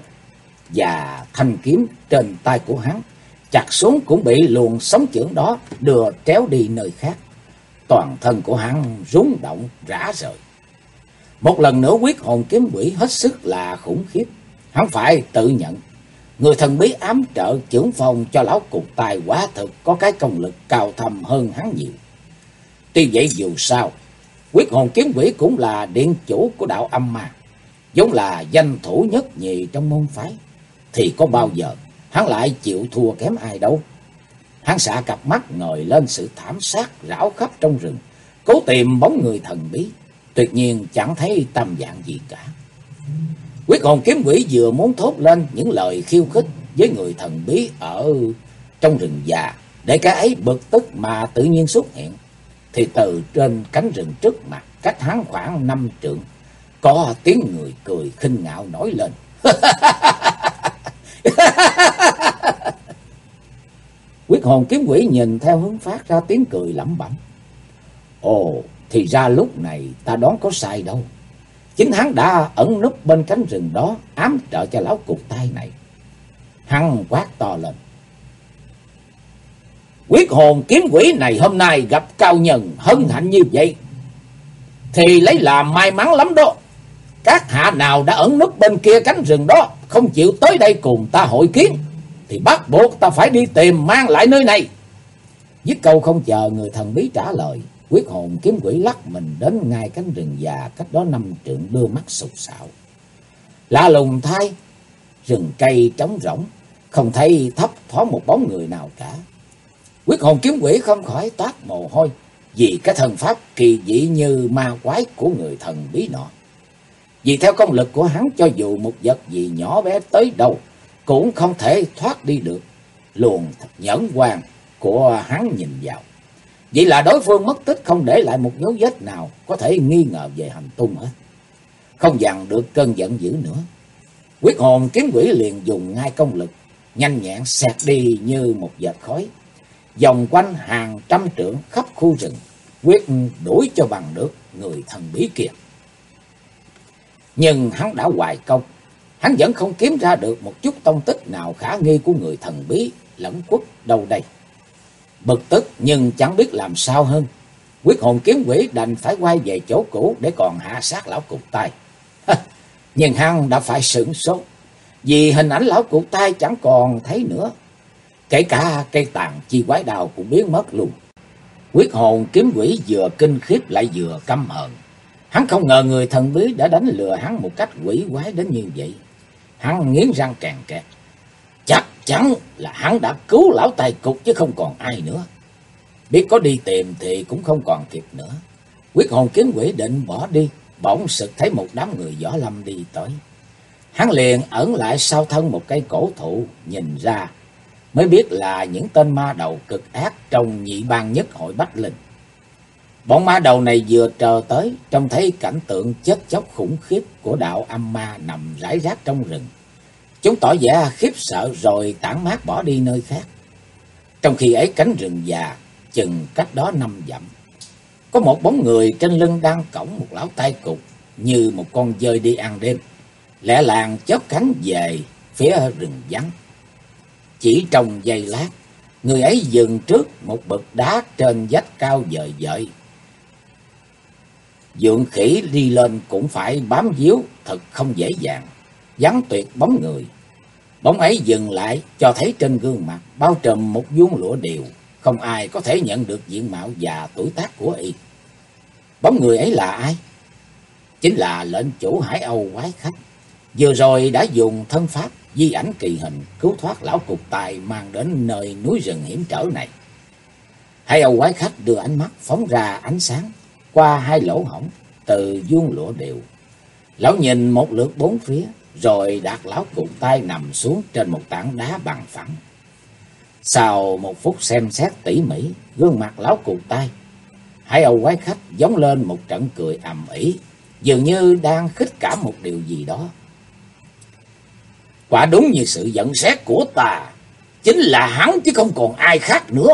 và thanh kiếm trên tay của hắn chặt xuống cũng bị luồng sóng chưởng đó đưa tréo đi nơi khác. Toàn thân của hắn rung động rã rời. Một lần nữa quyết hồn kiếm quỷ hết sức là khủng khiếp. Hắn phải tự nhận, người thần bí ám trợ chưởng phong cho lão cục tai quả thực có cái công lực cao thâm hơn hắn nhiều. Tuy vậy dù sao, quyết hồn kiếm quỷ cũng là điện chủ của đạo âm ma, vốn là danh thủ nhất nhì trong môn phái, thì có bao giờ hắn lại chịu thua kém ai đâu. Hắn xạ cặp mắt ngời lên sự thảm sát rảo khắp trong rừng, cố tìm bóng người thần bí, tuyệt nhiên chẳng thấy tâm dạng gì cả. Quyết hồn kiếm quỷ vừa muốn thốt lên những lời khiêu khích với người thần bí ở trong rừng già, để cái ấy bực tức mà tự nhiên xuất hiện, thì từ trên cánh rừng trước mặt, cách hắn khoảng 5 trượng, có tiếng người cười khinh ngạo nổi lên. Quyết hồn kiếm quỷ nhìn theo hướng phát ra tiếng cười lẩm bẩm: ồ, thì ra lúc này ta đoán có sai đâu. Chính hắn đã ẩn núp bên cánh rừng đó, ám trợ cho lão cục tai này. Hắn quát to lên: quyết hồn kiếm quỷ này hôm nay gặp cao nhân hân hạnh như vậy, thì lấy làm may mắn lắm đó. Các hạ nào đã ẩn núp bên kia cánh rừng đó, không chịu tới đây cùng ta hội kiến, thì bắt buộc ta phải đi tìm mang lại nơi này. Dứt câu không chờ người thần bí trả lời, quyết hồn kiếm quỷ lắc mình đến ngay cánh rừng già cách đó 5 trượng, đưa mắt sục sạo. Lạ lùng thay, rừng cây trống rỗng, không thấy thấp thoáng một bóng người nào cả. Quyết hồn kiếm quỷ không khỏi toát mồ hôi, vì cái thần pháp kỳ dị như ma quái của người thần bí nọ. Vì theo công lực của hắn, cho dù một vật gì nhỏ bé tới đâu cũng không thể thoát đi được luồng nhẫn quang của hắn nhìn vào. Vậy là đối phương mất tích không để lại một dấu vết nào có thể nghi ngờ về hành tung hết. Không dằn được cơn giận dữ nữa, quyết hồn kiếm quỷ liền dùng ngay công lực, nhanh nhẹn xẹt đi như một vệt khói, vòng quanh hàng trăm trượng khắp khu rừng, quyết đuổi cho bằng được người thần bí kia. Nhưng hắn đã hoài công, hắn vẫn không kiếm ra được một chút tông tích nào khả nghi của người thần bí lẫn quất đâu đây. Bực tức nhưng chẳng biết làm sao hơn, quyết hồn kiếm quỷ đành phải quay về chỗ cũ để còn hạ sát lão cục tai. Nhưng hắn đã phải sửng sốt, vì hình ảnh lão cục tai chẳng còn thấy nữa, kể cả cây tàn chi quái đào cũng biến mất luôn. Quyết hồn kiếm quỷ vừa kinh khiếp lại vừa căm hờn. Hắn không ngờ người thần bí đã đánh lừa hắn một cách quỷ quái đến như vậy. Hắn nghiến răng kèn kẹt, chắc chắn là hắn đã cứu lão tài cục chứ không còn ai nữa. Biết có đi tìm thì cũng không còn kịp nữa. Quyết hồn kiếm quỷ định bỏ đi, bỗng sực thấy một đám người võ lâm đi tới. Hắn liền ẩn lại sau thân một cây cổ thụ, nhìn ra mới biết là những tên ma đầu cực ác trong nhị bang nhất hội Bách Linh. Bọn ma đầu này vừa trờ tới, trông thấy cảnh tượng chết chóc khủng khiếp của đạo âm ma nằm rải rác trong rừng. Chúng tỏ vẻ khiếp sợ rồi tản mát bỏ đi nơi khác. Trong khi ấy, cánh rừng già chừng cách đó 5 dặm, có một bóng người trên lưng đang cõng một lão tai cục như một con dơi đi ăn đêm, lẹ làng chớp cánh về phía rừng vắng. Chỉ trong giây lát, người ấy dừng trước một bậc đá trên vách cao dời dợi. Dượng khỉ đi lên cũng phải bám víu thật không dễ dàng, vắng tuyệt bóng người. Bóng ấy dừng lại, cho thấy trên gương mặt bao trùm một vuông lụa điều, không ai có thể nhận được diện mạo và tuổi tác của y. Bóng người ấy là ai? Chính là lệnh chủ Hải Âu quái khách, vừa rồi đã dùng thân pháp di ảnh kỳ hình cứu thoát lão cục tài mang đến nơi núi rừng hiểm trở này. Hải Âu quái khách đưa ánh mắt phóng ra ánh sáng qua hai lỗ hổng từ vuông lụa đều. Lão nhìn một lượt bốn phía, rồi đặt lão cụt tay nằm xuống trên một tảng đá bằng phẳng. Sau một phút xem xét tỉ mỉ gương mặt lão cụt tay, Hải Âu quái khách giống lên một trận cười ầm ĩ, dường như đang khích cảm một điều gì đó. Quả đúng như sự nhận xét của ta, chính là hắn chứ không còn ai khác nữa.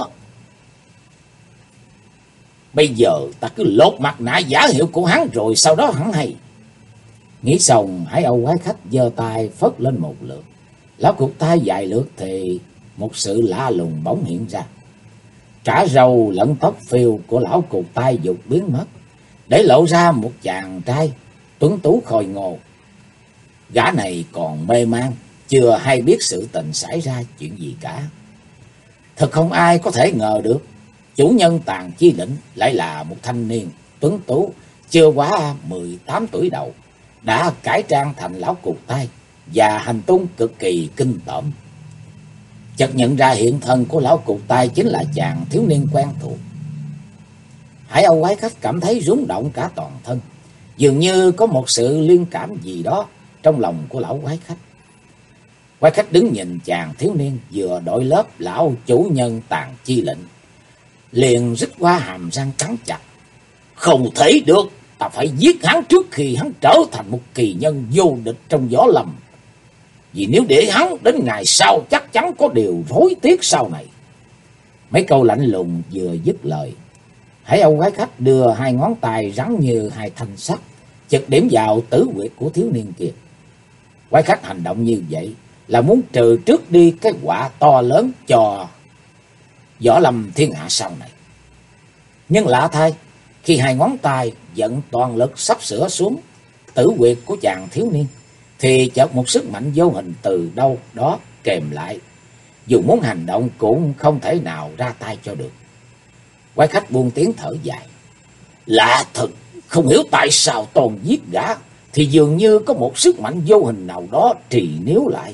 Bây giờ ta cứ lột mặt nạ giả hiệu của hắn rồi sau đó hắn hay. Nghĩ xong, Hải Âu quái khách giơ tay phất lên một lượt. Lão cụt tay vài lượt thì một sự lạ lùng bỗng hiện ra. Cả râu lẫn tóc phiêu của lão cụt tay dục biến mất, để lộ ra một chàng trai tuấn tú khôi ngô. Gã này còn mê man, chưa hay biết sự tình xảy ra chuyện gì cả. Thật không ai có thể ngờ được chủ nhân Tàn Chi Lĩnh lại là một thanh niên tuấn tú chưa quá 18 tuổi đầu, đã cải trang thành lão cụt tay và hành tung cực kỳ kinh tởm. Chợt nhận ra hiện thân của lão cụt tay chính là chàng thiếu niên quen thuộc. Hải Âu quái khách cảm thấy rung động cả toàn thân, dường như có một sự liên cảm gì đó trong lòng của lão quái khách. Quái khách đứng nhìn chàng thiếu niên vừa đội lớp lão chủ nhân Tàn Chi Lĩnh, liền rít qua hàm răng cắn chặt. Không thể được, ta phải giết hắn trước khi hắn trở thành một kỳ nhân vô địch trong võ lâm. Vì nếu để hắn đến ngày sau chắc chắn có điều rối tiếc sau này. Mấy câu lạnh lùng vừa dứt lời, Hải Âu quái khách đưa hai ngón tay rắn như hai thanh sắt, chực điểm vào tử huyệt của thiếu niên kia. Quái khách hành động như vậy là muốn trừ trước đi cái họa to lớn cho võ lâm thiên hạ sau này. Nhưng lạ thay, khi hai ngón tay vận toàn lực sắp sửa xuống tử huyệt của chàng thiếu niên, thì chợt một sức mạnh vô hình từ đâu đó kèm lại, dù muốn hành động cũng không thể nào ra tay cho được. Quái khách buông tiếng thở dài. Lạ thật, không hiểu tại sao toàn giết gã thì dường như có một sức mạnh vô hình nào đó trì níu lại.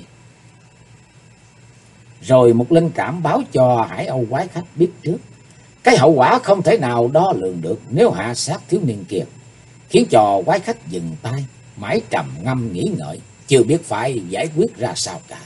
Rồi một linh cảm báo cho Hải Âu quái khách biết trước cái hậu quả không thể nào đo lường được nếu hạ sát thiếu niên kia, khiến cho quái khách dừng tay, mãi trầm ngâm nghĩ ngợi, chưa biết phải giải quyết ra sao cả.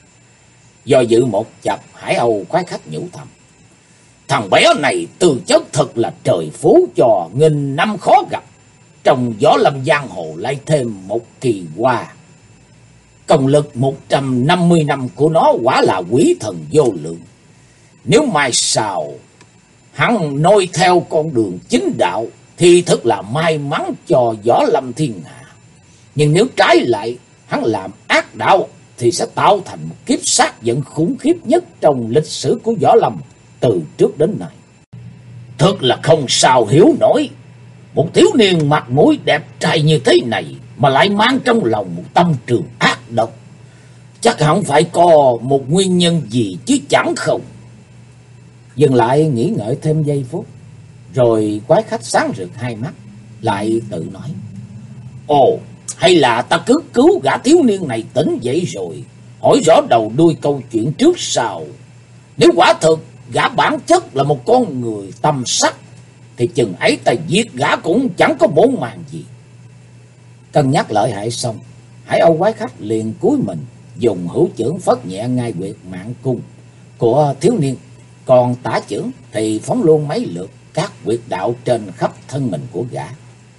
Do dự một chập, Hải Âu quái khách nhủ thầm. Thằng bé này tư chất thật là trời phú cho nghìn năm khó gặp. Trong võ lâm giang hồ lại thêm một kỳ hoa. Công lực 150 năm của nó quả là quý thần vô lượng. Nếu mai sau hắn noi theo con đường chính đạo thì thật là may mắn cho võ lâm thiên hạ. Nhưng nếu trái lại hắn làm ác đạo thì sẽ tạo thành một kiếp sát giận khủng khiếp nhất trong lịch sử của võ lâm từ trước đến nay. Thật là không sao hiểu nổi. Một thiếu niên mặt mũi đẹp trai như thế này mà lại mang trong lòng một tâm trường ác độc. Chắc hẳn phải có một nguyên nhân gì chứ chẳng không. Dừng lại nghĩ ngợi thêm giây phút, rồi quái khách sáng rực hai mắt, lại tự nói. Ồ, hay là ta cứ cứu gã thiếu niên này tỉnh dậy rồi hỏi rõ đầu đuôi câu chuyện trước sau. Nếu quả thực gã bản chất là một con người tâm sắc thì chừng ấy ta giết gã cũng chẳng có bổn màng gì. Cân nhắc lợi hại xong, Hải Âu quái khách liền cúi mình, dùng hữu chưởng phất nhẹ ngay huyệt mạng cung của thiếu niên, còn tả chưởng thì phóng luôn mấy lượt các huyệt đạo trên khắp thân mình của gã.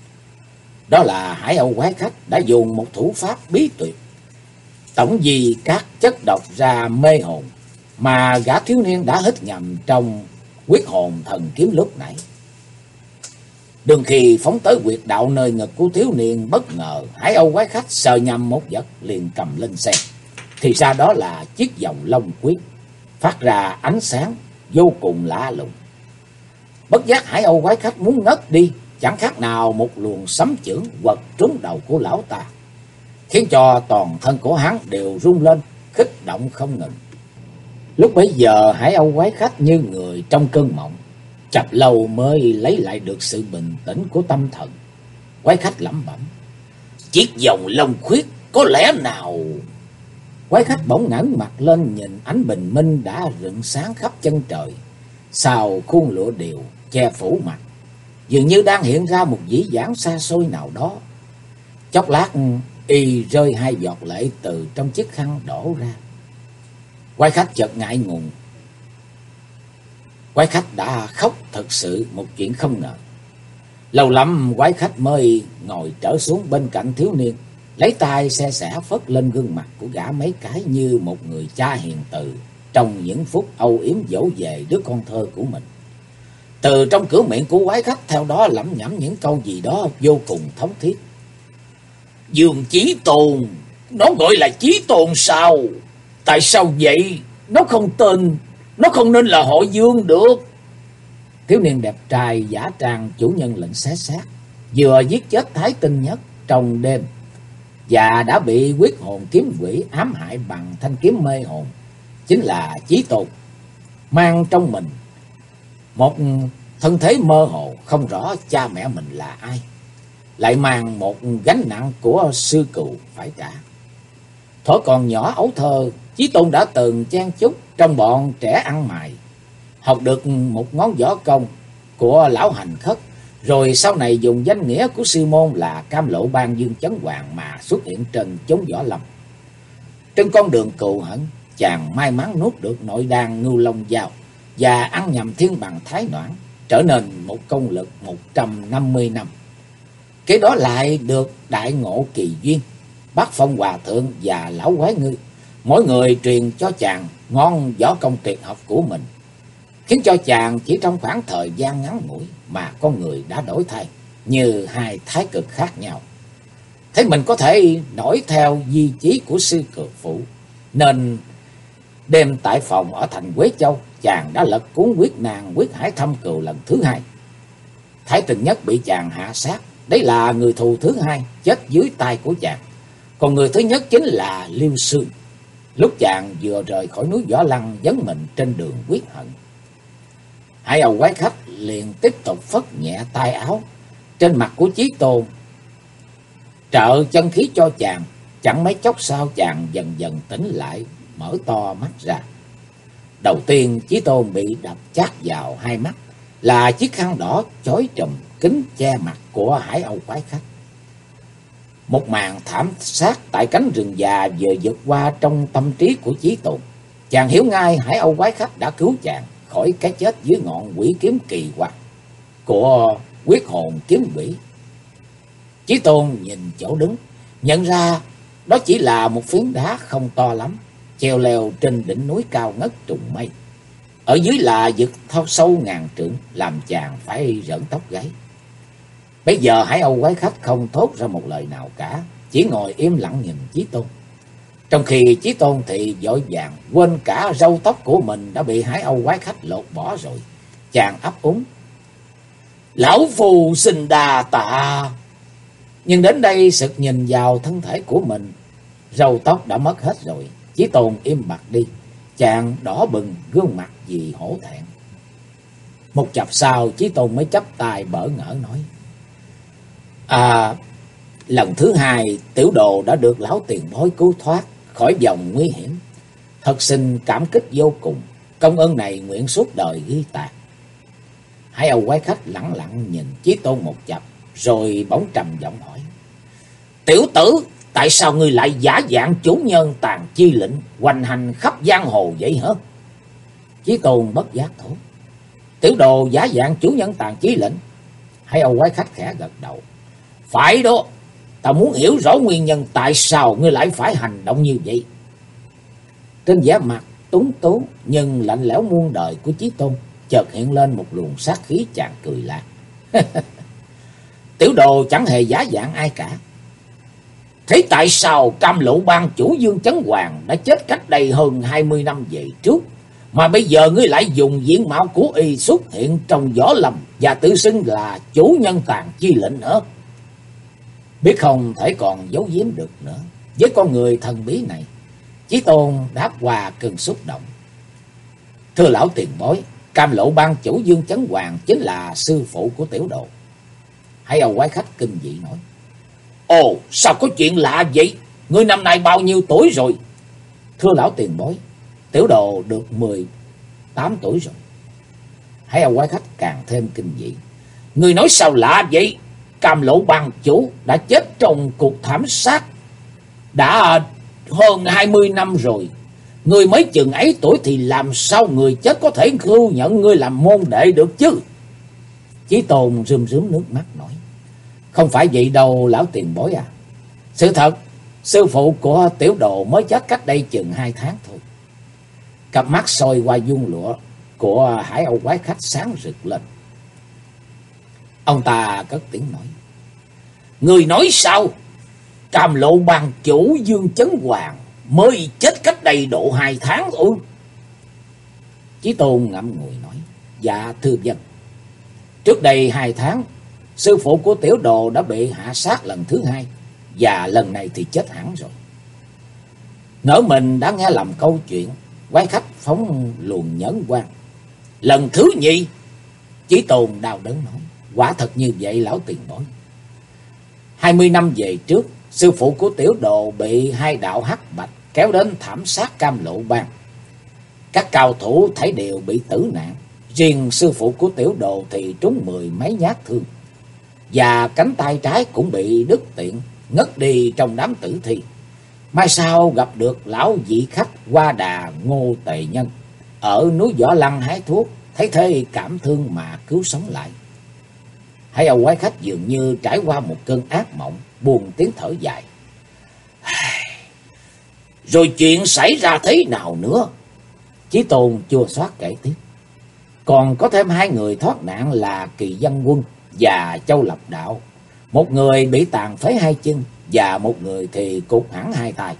Đó là Hải Âu quái khách đã dùng một thủ pháp bí tuyệt, tổng di các chất độc ra mê hồn mà gã thiếu niên đã hít ngầm trong quyết hồn thần kiếm lúc nãy. Đương khi phóng tới huyệt đạo nơi ngực của thiếu niên, bất ngờ Hải Âu quái khách sờ nhầm một vật liền cầm lên xem, thì ra đó là chiếc vòng long quyết. phát ra ánh sáng vô cùng lạ lùng. Bất giác Hải Âu quái khách muốn ngất đi, chẳng khác nào một luồng sấm chưởng quật trúng đầu của lão ta, khiến cho toàn thân của hắn đều rung lên, kích động không ngừng. Lúc bấy giờ Hải Âu quái khách như người trong cơn mộng, chập lâu mới lấy lại được sự bình tĩnh của tâm thần. Quái khách lẩm bẩm: chiếc vòng long khuyết có lẽ nào... Quái khách bỗng ngẩng mặt lên nhìn ánh bình minh đã rực sáng khắp chân trời, sau khuôn lụa điều che phủ mặt, dường như đang hiện ra một dĩ vãng xa xôi nào đó. Chốc lát y rơi hai giọt lệ từ trong chiếc khăn đổ ra. Quái khách chợt ngại ngùng. Quái khách đã khóc thật sự, một chuyện không ngờ. Lâu lắm quái khách mới ngồi trở xuống bên cạnh thiếu niên, lấy tay se sẻ phất lên gương mặt của gã mấy cái như một người cha hiền từ trong những phút âu yếm dỗ về đứa con thơ của mình. Từ trong cửa miệng của quái khách theo đó lẩm nhẩm những câu gì đó vô cùng thống thiết. Dương Chí Tôn, nó gọi là Chí Tôn sao? Tại sao vậy? Nó không nên là họ Dương được. Thiếu niên đẹp trai giả trang chủ nhân lệnh xé xác, vừa giết chết Thái Tinh Nhất trong đêm và đã bị quyết hồn kiếm quỷ ám hại bằng thanh kiếm mê hồn, chính là Chí Tôn, mang trong mình một thân thế mơ hồ, không rõ cha mẹ mình là ai, lại mang một gánh nặng của sư cừu phải trả. Thuở còn nhỏ ấu thơ, Chí Tôn đã từng chen chúc trong bọn trẻ ăn mày, học được một ngón võ công của lão Hành Khất, rồi sau này dùng danh nghĩa của sư môn là Cam Lộ Bang Dương Chấn Hoàng mà xuất hiện trên chốn võ lâm. Trên con đường cừu hận, chàng may mắn nuốt được nội đan Ngưu Long Dao và ăn nhầm thiên bằng Thái Noãn, trở nên một công lực 150 năm. Kế đó lại được đại ngộ kỳ duyên, Bát Phong Hòa Thượng và lão Quái Ngư, mỗi người truyền cho chàng ngon võ công tuyệt học của mình, khiến cho chàng chỉ trong khoảng thời gian ngắn ngủi mà con người đã đổi thay như hai thái cực khác nhau. Thấy mình có thể nổi theo di chí của sư cừu phụ, nên đêm tại phòng ở thành Quế Châu, chàng đã lật cuốn quyết nàng quyết hải thâm cừu lần thứ hai. Thái Tinh Nhất bị chàng hạ sát, đấy là người thù thứ hai chết dưới tay của chàng. Còn người thứ nhất chính là Liêu Sương, lúc chàng vừa rời khỏi núi Võ Lăng dấn mình trên đường quyết hận. Hải Âu quái khách liền tiếp tục phất nhẹ tay áo trên mặt của Chí Tôn, trợ chân khí cho chàng. Chẳng mấy chốc sau, chàng dần dần tỉnh lại, mở to mắt ra. Đầu tiên Chí Tôn bị đập chát vào hai mắt là chiếc khăn đỏ chói trùm kín che mặt của Hải Âu quái khách. Một màn thảm sát tại cánh rừng già vừa vượt qua trong tâm trí của Chí Tôn. Chàng hiểu ngay Hải Âu quái khách đã cứu chàng khỏi cái chết dưới ngọn quỷ kiếm kỳ quặc của quyết hồn kiếm quỷ. Chí Tôn nhìn chỗ đứng, nhận ra đó chỉ là một phiến đá không to lắm, treo leo trên đỉnh núi cao ngất trùng mây. Ở dưới là vực thao sâu ngàn trượng, làm chàng phải rợn tóc gáy. Bây giờ Hải Âu quái khách không thốt ra một lời nào cả, chỉ ngồi im lặng nhìn Chí Tôn. Trong khi Chí Tôn thì vội vàng quên cả râu tóc của mình đã bị Hải Âu quái khách lột bỏ rồi. Chàng ấp úng: lão phù xin đà tạ. Nhưng đến đây sực nhìn vào thân thể của mình, râu tóc đã mất hết rồi. Chí Tôn im bặt đi, chàng đỏ bừng gương mặt vì hổ thẹn. Một chập sau, Chí Tôn mới chắp tay bỡ ngỡ nói: lần thứ hai tiểu đồ đã được lão tiền bối cứu thoát khỏi vòng nguy hiểm, thật xin cảm kích vô cùng. Công ơn này nguyện suốt đời ghi tạc. Hải Âu quái khách lẳng lặng nhìn Chí Tôn một chập, rồi bỗng trầm giọng hỏi: tiểu tử, tại sao ngươi lại giả dạng chủ nhân Tàn Chi Lệnh hoành hành khắp giang hồ vậy hả? Chí Tôn bất giác thốt: tiểu đồ giả dạng chủ nhân Tàn Chi Lệnh? Hải Âu quái khách khẽ gật đầu: phải đó, ta muốn hiểu rõ nguyên nhân tại sao ngươi lại phải hành động như vậy. Trên vẻ mặt túng tú nhưng lạnh lẽo muôn đời của Chí Tôn chợt hiện lên một luồng sát khí. Chàng cười lạc: tiểu đồ chẳng hề giả dạng ai cả. Thế tại sao Cam Lộ Bang chủ Dương Chấn Hoàng đã chết cách đây hơn 20 năm về trước, Mà bây giờ ngươi lại dùng diện mạo của y xuất hiện trong võ lâm và tự xưng là chủ nhân Tàn Chi lệnh nữa. Biết không thể còn giấu giếm được nữa. Với con người thần bí này, Chí Tôn đáp qua cơn xúc động. Thưa lão tiền bối, Cam Lộ Bang chủ Dương Chấn Hoàng chính là sư phụ của tiểu đồ. Hải Âu quái khách kinh dị nói. Ồ, sao có chuyện lạ vậy? Ngươi năm nay bao nhiêu tuổi rồi? Thưa lão tiền bối, tiểu đồ được 18 tuổi rồi. Hải Âu quái khách càng thêm kinh dị. Ngươi nói sao lạ vậy? Cam Lộ Bang chủ đã chết trong cuộc thảm sát đã hơn 20 năm rồi. Ngươi mới chừng ấy tuổi thì làm sao người chết có thể thu nhận ngươi làm môn đệ được chứ? Chí Tôn rơm rớm nước mắt nói. Không phải vậy đâu lão tiền bối à. Sự thật, sư phụ của tiểu đồ mới chết cách đây chừng 2 tháng thôi. Cặp mắt soi qua dung lụa của Hải Âu quái khách sáng rực lên. Ông ta cất tiếng nói. Người nói sao? Cam Lộ Bang chủ Dương Chấn Hoàng mới chết cách đây độ 2 tháng ư? Chí Tôn ngậm ngùi nói. Dạ thưa dân. Trước đây 2 tháng, sư phụ của tiểu đồ đã bị hạ sát lần thứ 2. Và lần này thì chết hẳn rồi. Ngỡ mình đã nghe lầm câu chuyện, quái khách phóng luồng nhẫn quang. Lần thứ nhì? Chí Tôn đau đớn nói. Quả thật như vậy lão tiền bối. 20 năm về trước, sư phụ của tiểu đồ bị 2 đạo hắc bạch kéo đến thảm sát Cam Lộ Bang. Các cao thủ thấy đều bị tử nạn. Riêng sư phụ của tiểu đồ thì trúng 10 mấy nhát thương. Và cánh tay trái cũng bị đứt tiện, ngất đi trong đám tử thi. Mai sau gặp được lão vị khách Hoa Đà Ngô Tề Nhân ở núi Võ Lăng hái thuốc, thấy thế cảm thương mà cứu sống lại. Hải Âu quái khách dường như trải qua một cơn ác mộng, buồn tiếng thở dài. Rồi chuyện xảy ra thế nào nữa? Chí Tôn chua xót kể tiếp. Còn có thêm 2 người thoát nạn là Kỳ Văn Quân và Châu Lập Đạo. Một người bị tàn phế 2 chân và một người thì cụt hẳn 2 tay.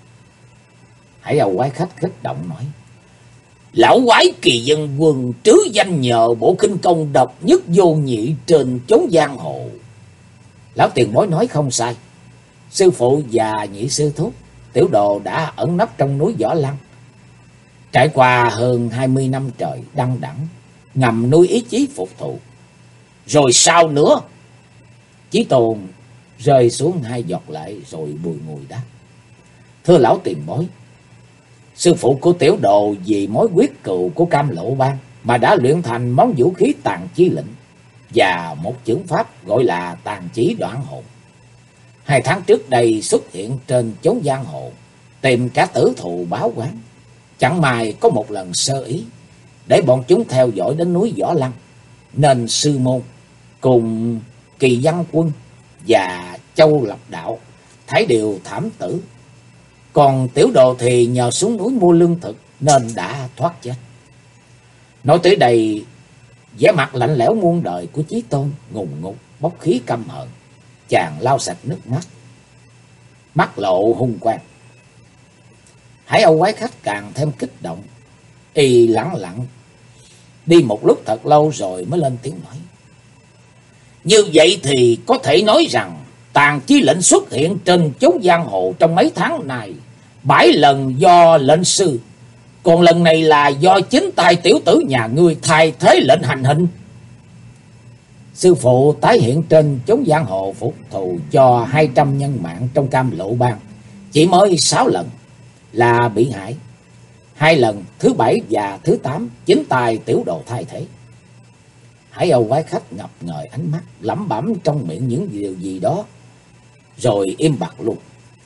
Hải Âu quái khách kích động nói. Lão quái Kỳ Văn Quân trứ danh nhờ bộ khinh công độc nhất vô nhị trên chốn giang hồ. Lão tiền bối nói không sai. Sư phụ và nhị sư thúc tiểu đồ đã ẩn nấp trong núi Võ Lăng. Trải qua hơn 20 năm trời đăng đẳng, ngầm nuôi ý chí phục thù. Rồi sao nữa? Chí Tôn rơi xuống 2 giọt lệ rồi bùi ngùi đáp. Thưa lão tiền bối, sư phụ của tiểu đồ vì mối quyết cừu của Cam Lộ Bang mà đã luyện thành món vũ khí Tàn Chi lệnh và một chưởng pháp gọi là Tàn Chỉ Đoạn Hồn. 2 tháng trước đây xuất hiện trên chốn giang hồ, tìm cả tử thù báo oán. Chẳng may có một lần sơ ý, để bọn chúng theo dõi đến núi Võ Lăng, nên sư môn cùng Kỳ Văn Quân và Châu Lập Đạo thấy đều thảm tử. Còn tiểu đồ thì nhờ xuống núi mua lương thực nên đã thoát chết. Nói tới đây, vẻ mặt lạnh lẽo muôn đời của Chí Tôn ngùng ngục bốc khí căm hận. Chàng lau sạch nước mắt, mắt lộ hung quang. Hải Âu quái khách càng thêm kích động. Y lẳng lặng đi một lúc thật lâu rồi mới lên tiếng nói. Như vậy thì có thể nói rằng Tàn Chi lệnh xuất hiện trên chốn giang hồ trong mấy tháng này 7 lần do lệnh sư, còn lần này là do chính tay tiểu tử nhà ngươi thay thế lệnh hành hình. Sư phụ tái hiện trên chốn giang hồ phục thù cho 200 nhân mạng trong Cam Lộ Bang chỉ mới 6 lần là bị hại. 2 lần thứ 7 và thứ 8 chính tay tiểu đồ thay thế. Hải Âu quái khách ngập ngời ánh mắt, lẩm bẩm trong miệng những điều gì đó rồi im bặt luôn.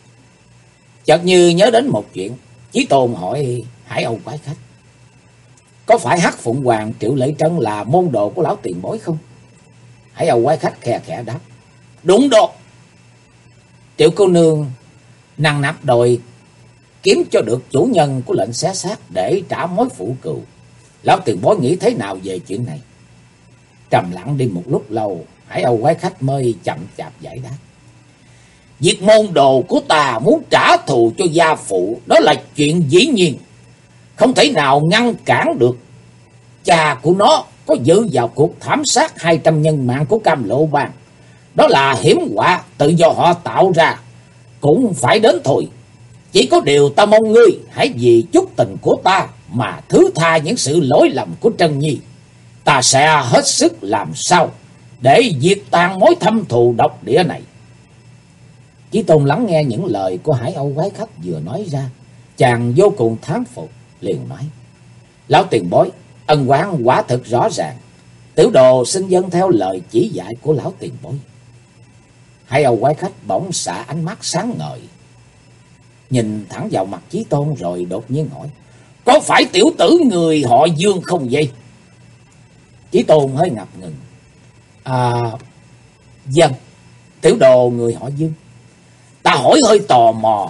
Chợt như nhớ đến một chuyện, Chí Tôn hỏi Hải Âu quái khách. Có phải Hắc Phụng Hoàng Triệu Lệ Trân là môn đồ của lão tiền bối không? Hải Âu quái khách khe khẽ đáp. Đúng đó. Triệu cô nương năng nạp đòi kiếm cho được chủ nhân của lệnh xé xác để trả mối phụ cừu. Lão tiền bối nghĩ thế nào về chuyện này? Trầm lặng đi một lúc lâu, Hải Âu quái khách mới chậm chạp giải đáp. Việc môn đồ của ta muốn trả thù cho gia phụ, đó là chuyện dĩ nhiên. không thể nào ngăn cản được. Cha của nó có dự vào cuộc thảm sát 200 nhân mạng của Cam Lộ Bang. Đó là hiểm họa tự do họ tạo ra, cũng phải đến thôi. Chỉ có điều ta mong ngươi hãy vì chút tình của ta mà thứ tha những sự lỗi lầm của Trân Nhi. Ta sẽ hết sức làm sao để diệt tan mối thâm thù độc địa này. Chí Tôn lắng nghe những lời của Hải Âu quái khách vừa nói ra, chàng vô cùng thán phục, liền nói: Lão tiền bối, ân oán quả thực rõ ràng. Tiểu đồ xin vâng theo lời chỉ dạy của lão tiền bối. Hải Âu quái khách bỗng xả ánh mắt sáng ngời, nhìn thẳng vào mặt Chí Tôn rồi đột nhiên hỏi: Có phải tiểu tử người họ Dương không vậy? Chí Tôn hơi ngập ngừng: Vâng, tiểu đồ người họ Dương. Ta hỏi hơi tò mò.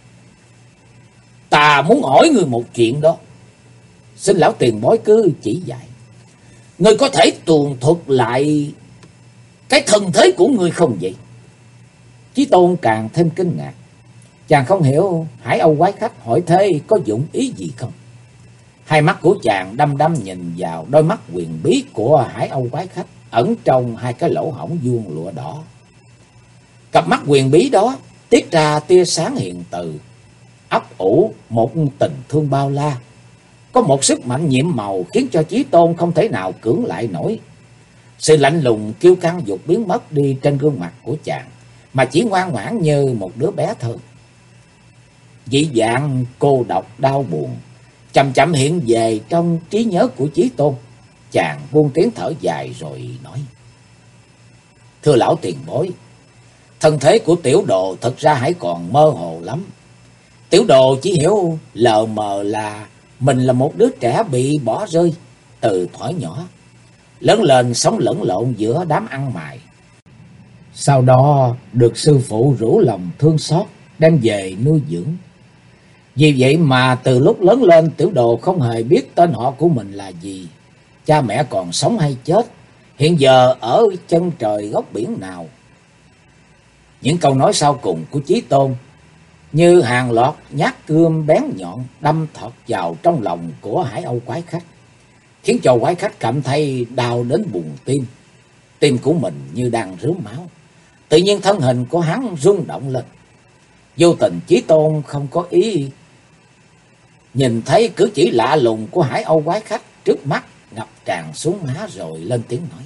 Ta muốn hỏi ngươi một chuyện đó. Xin lão tiền bối cứ chỉ dạy. Ngươi có thể tường thuật lại cái thân thế của ngươi không vậy? Chí Tôn càng thêm kinh ngạc. Chàng không hiểu Hải Âu quái khách hỏi thế có dụng ý gì không. Hai mắt của chàng đăm đăm nhìn vào đôi mắt huyền bí của Hải Âu quái khách ẩn trong hai cái lỗ hổng vuông lụa đỏ. Cặp mắt huyền bí đó tiết ra tia sáng hiền từ, ấp ủ một tình thương bao la. Có một sức mạnh nhiệm màu khiến cho Chí Tôn không thể nào cưỡng lại nổi. Sự lạnh lùng kiêu căng vụt biến mất đi trên gương mặt của chàng, mà chỉ ngoan ngoãn như một đứa bé thơ. Dị dạng cô độc đau buồn chậm chậm hiện về trong trí nhớ của Chí Tôn. Chàng buông tiếng thở dài rồi nói: Thưa lão tiền bối, thân thế của tiểu đồ thật ra hãy còn mơ hồ lắm. Tiểu đồ chỉ hiểu lờ mờ là mình là một đứa trẻ bị bỏ rơi từ thuở nhỏ, lớn lên sống lẫn lộn giữa đám ăn mày. Sau đó được sư phụ rủ lòng thương xót đem về nuôi dưỡng. Vì vậy mà từ lúc lớn lên, tiểu đồ không hề biết tên họ của mình là gì, cha mẹ còn sống hay chết, hiện giờ ở chân trời góc biển nào. Những câu nói sau cùng của Chí Tôn như hàng loạt nhát cương bén nhọn đâm thọt vào trong lòng của Hải Âu quái khách, khiến cho quái khách cảm thấy đau đến buồn tim. Tim của mình như đang rướm máu. Tự nhiên thân hình của hắn rung động lên. Vô tình Chí Tôn không có ý nhìn thấy cử chỉ lạ lùng của Hải Âu quái khách, trước mắt ngập tràn xuống má rồi lên tiếng nói: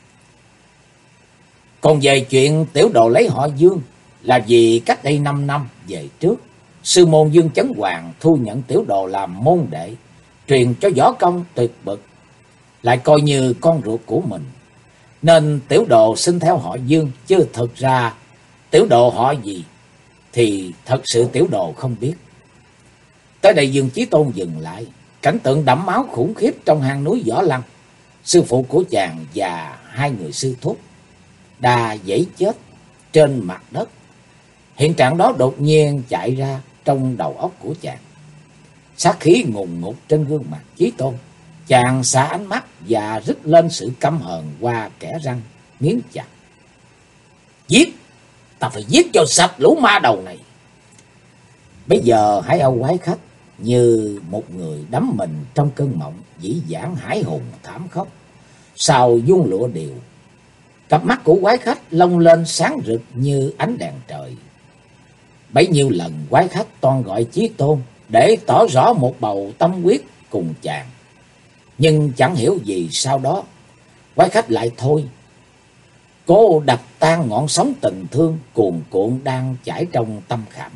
Còn về chuyện tiểu đồ lấy họ Dương, là vì cách đây 5 năm về trước, sư môn Dương Chấn Hoàng thu nhận tiểu đồ làm môn đệ, truyền cho võ công tuyệt bậc, lại coi như con ruột của mình. Nên tiểu đồ xin theo họ Dương, chứ thực ra tiểu đồ họ gì thì thật sự tiểu đồ không biết. Tới đây Dương Chí Tôn dừng lại. Cảnh tượng đẫm máu khủng khiếp trong hang núi Võ Lăng. Sư phụ của chàng và hai người sư thúc đà dãy chết trên mặt đất. Hiện trạng đó đột nhiên chạy ra trong đầu óc của chàng. Sát khí ngùn ngụt trên gương mặt Chí Tôn. Chàng xả ánh mắt và rít lên sự căm hờn qua kẽ răng nghiến chặt: Giết! Ta phải giết cho sạch lũ ma đầu này. Bây giờ Hải Âu quái khách như một người đắm mình trong cơn mộng dĩ vãng hải hùng thảm khốc. Sau vuông lụa điều, cặp mắt của quái khách long lên sáng rực như ánh đèn trời. Bấy nhiêu lần quái khách toan gọi Chí Tôn để tỏ rõ một bầu tâm quyết cùng chàng, nhưng chẳng hiểu gì sau đó quái khách lại thôi. Cố đập tan ngọn sóng tình thương cuồn cuộn đang chảy trong tâm khảm.